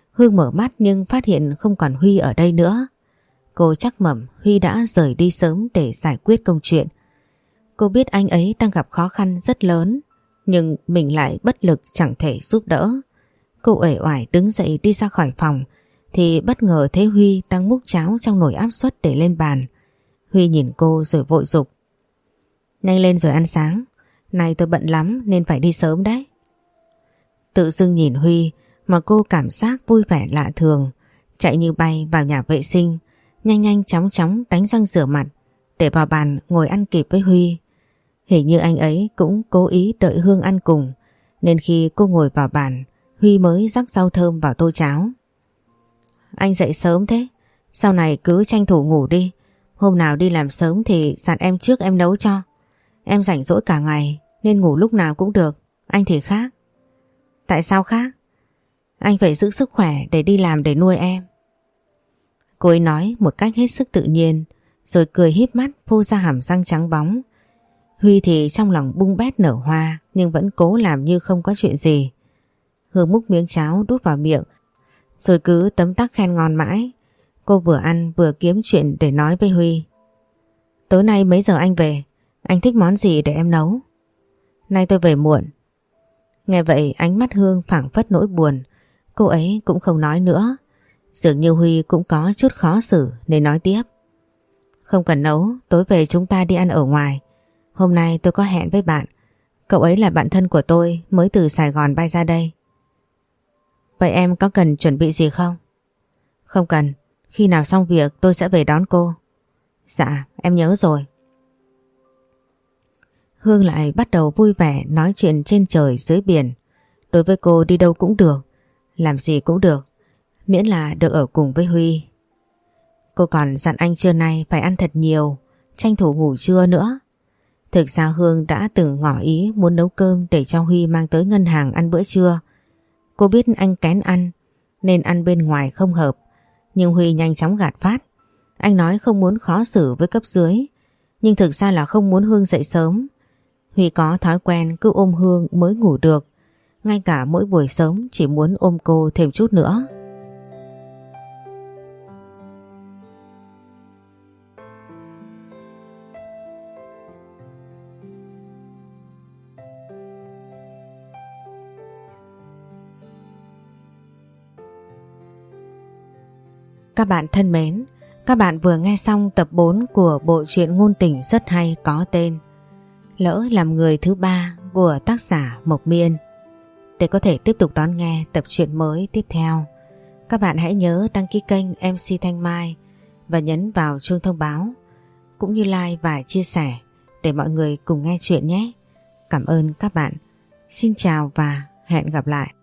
Hương mở mắt nhưng phát hiện không còn Huy ở đây nữa. Cô chắc mẩm Huy đã rời đi sớm để giải quyết công chuyện. Cô biết anh ấy đang gặp khó khăn rất lớn, nhưng mình lại bất lực chẳng thể giúp đỡ. Cô uể oải đứng dậy đi ra khỏi phòng thì bất ngờ thấy Huy đang múc cháo trong nồi áp suất để lên bàn. Huy nhìn cô rồi vội giục: nhanh lên rồi ăn sáng, nay tôi bận lắm nên phải đi sớm đấy. Tự dưng nhìn Huy mà cô cảm giác vui vẻ lạ thường, chạy như bay vào nhà vệ sinh, nhanh nhanh chóng chóng đánh răng rửa mặt để vào bàn ngồi ăn kịp với Huy. Hình như anh ấy cũng cố ý đợi Hương ăn cùng, nên khi cô ngồi vào bàn, Huy mới rắc rau thơm vào tô cháo. Anh dậy sớm thế, sau này cứ tranh thủ ngủ đi. Hôm nào đi làm sớm thì dặn em trước em nấu cho. Em rảnh rỗi cả ngày nên ngủ lúc nào cũng được. Anh thì khác. Tại sao khác? Anh phải giữ sức khỏe để đi làm để nuôi em. Cô ấy nói một cách hết sức tự nhiên, rồi cười híp mắt phô ra hàm răng trắng bóng. Huy thì trong lòng bung bét nở hoa, nhưng vẫn cố làm như không có chuyện gì. Hương múc miếng cháo đút vào miệng, rồi cứ tấm tắc khen ngon mãi. Cô vừa ăn vừa kiếm chuyện để nói với Huy. Tối nay mấy giờ anh về? Anh thích món gì để em nấu? Nay tôi về muộn. Nghe vậy ánh mắt Hương phảng phất nỗi buồn. Cô ấy cũng không nói nữa. Dường như Huy cũng có chút khó xử nên nói tiếp. Không cần nấu, tối về chúng ta đi ăn ở ngoài. Hôm nay tôi có hẹn với bạn. Cậu ấy là bạn thân của tôi, mới từ Sài Gòn bay ra đây. Vậy em có cần chuẩn bị gì không? Không cần, khi nào xong việc tôi sẽ về đón cô. Dạ, em nhớ rồi. Hương lại bắt đầu vui vẻ nói chuyện trên trời dưới biển. Đối với cô đi đâu cũng được, làm gì cũng được, miễn là được ở cùng với Huy. Cô còn dặn anh trưa nay phải ăn thật nhiều, tranh thủ ngủ trưa nữa. Thực ra Hương đã từng ngỏ ý muốn nấu cơm để cho Huy mang tới ngân hàng ăn bữa trưa. Cô biết anh kén ăn nên ăn bên ngoài không hợp, nhưng Huy nhanh chóng gạt phát. Anh nói không muốn khó xử với cấp dưới, nhưng thực ra là không muốn Hương dậy sớm. Huy có thói quen cứ ôm Hương mới ngủ được, ngay cả mỗi buổi sớm chỉ muốn ôm cô thêm chút nữa. Các bạn thân mến, các bạn vừa nghe xong tập bốn của bộ truyện ngôn tình rất hay có tên Lỡ Làm Người Thứ Ba của tác giả Mộc Miên. Để có thể tiếp tục đón nghe tập truyện mới tiếp theo, các bạn hãy nhớ đăng ký kênh em xê Thanh Mai và nhấn vào chuông thông báo, cũng như like và chia sẻ để mọi người cùng nghe chuyện nhé. Cảm ơn các bạn. Xin chào và hẹn gặp lại.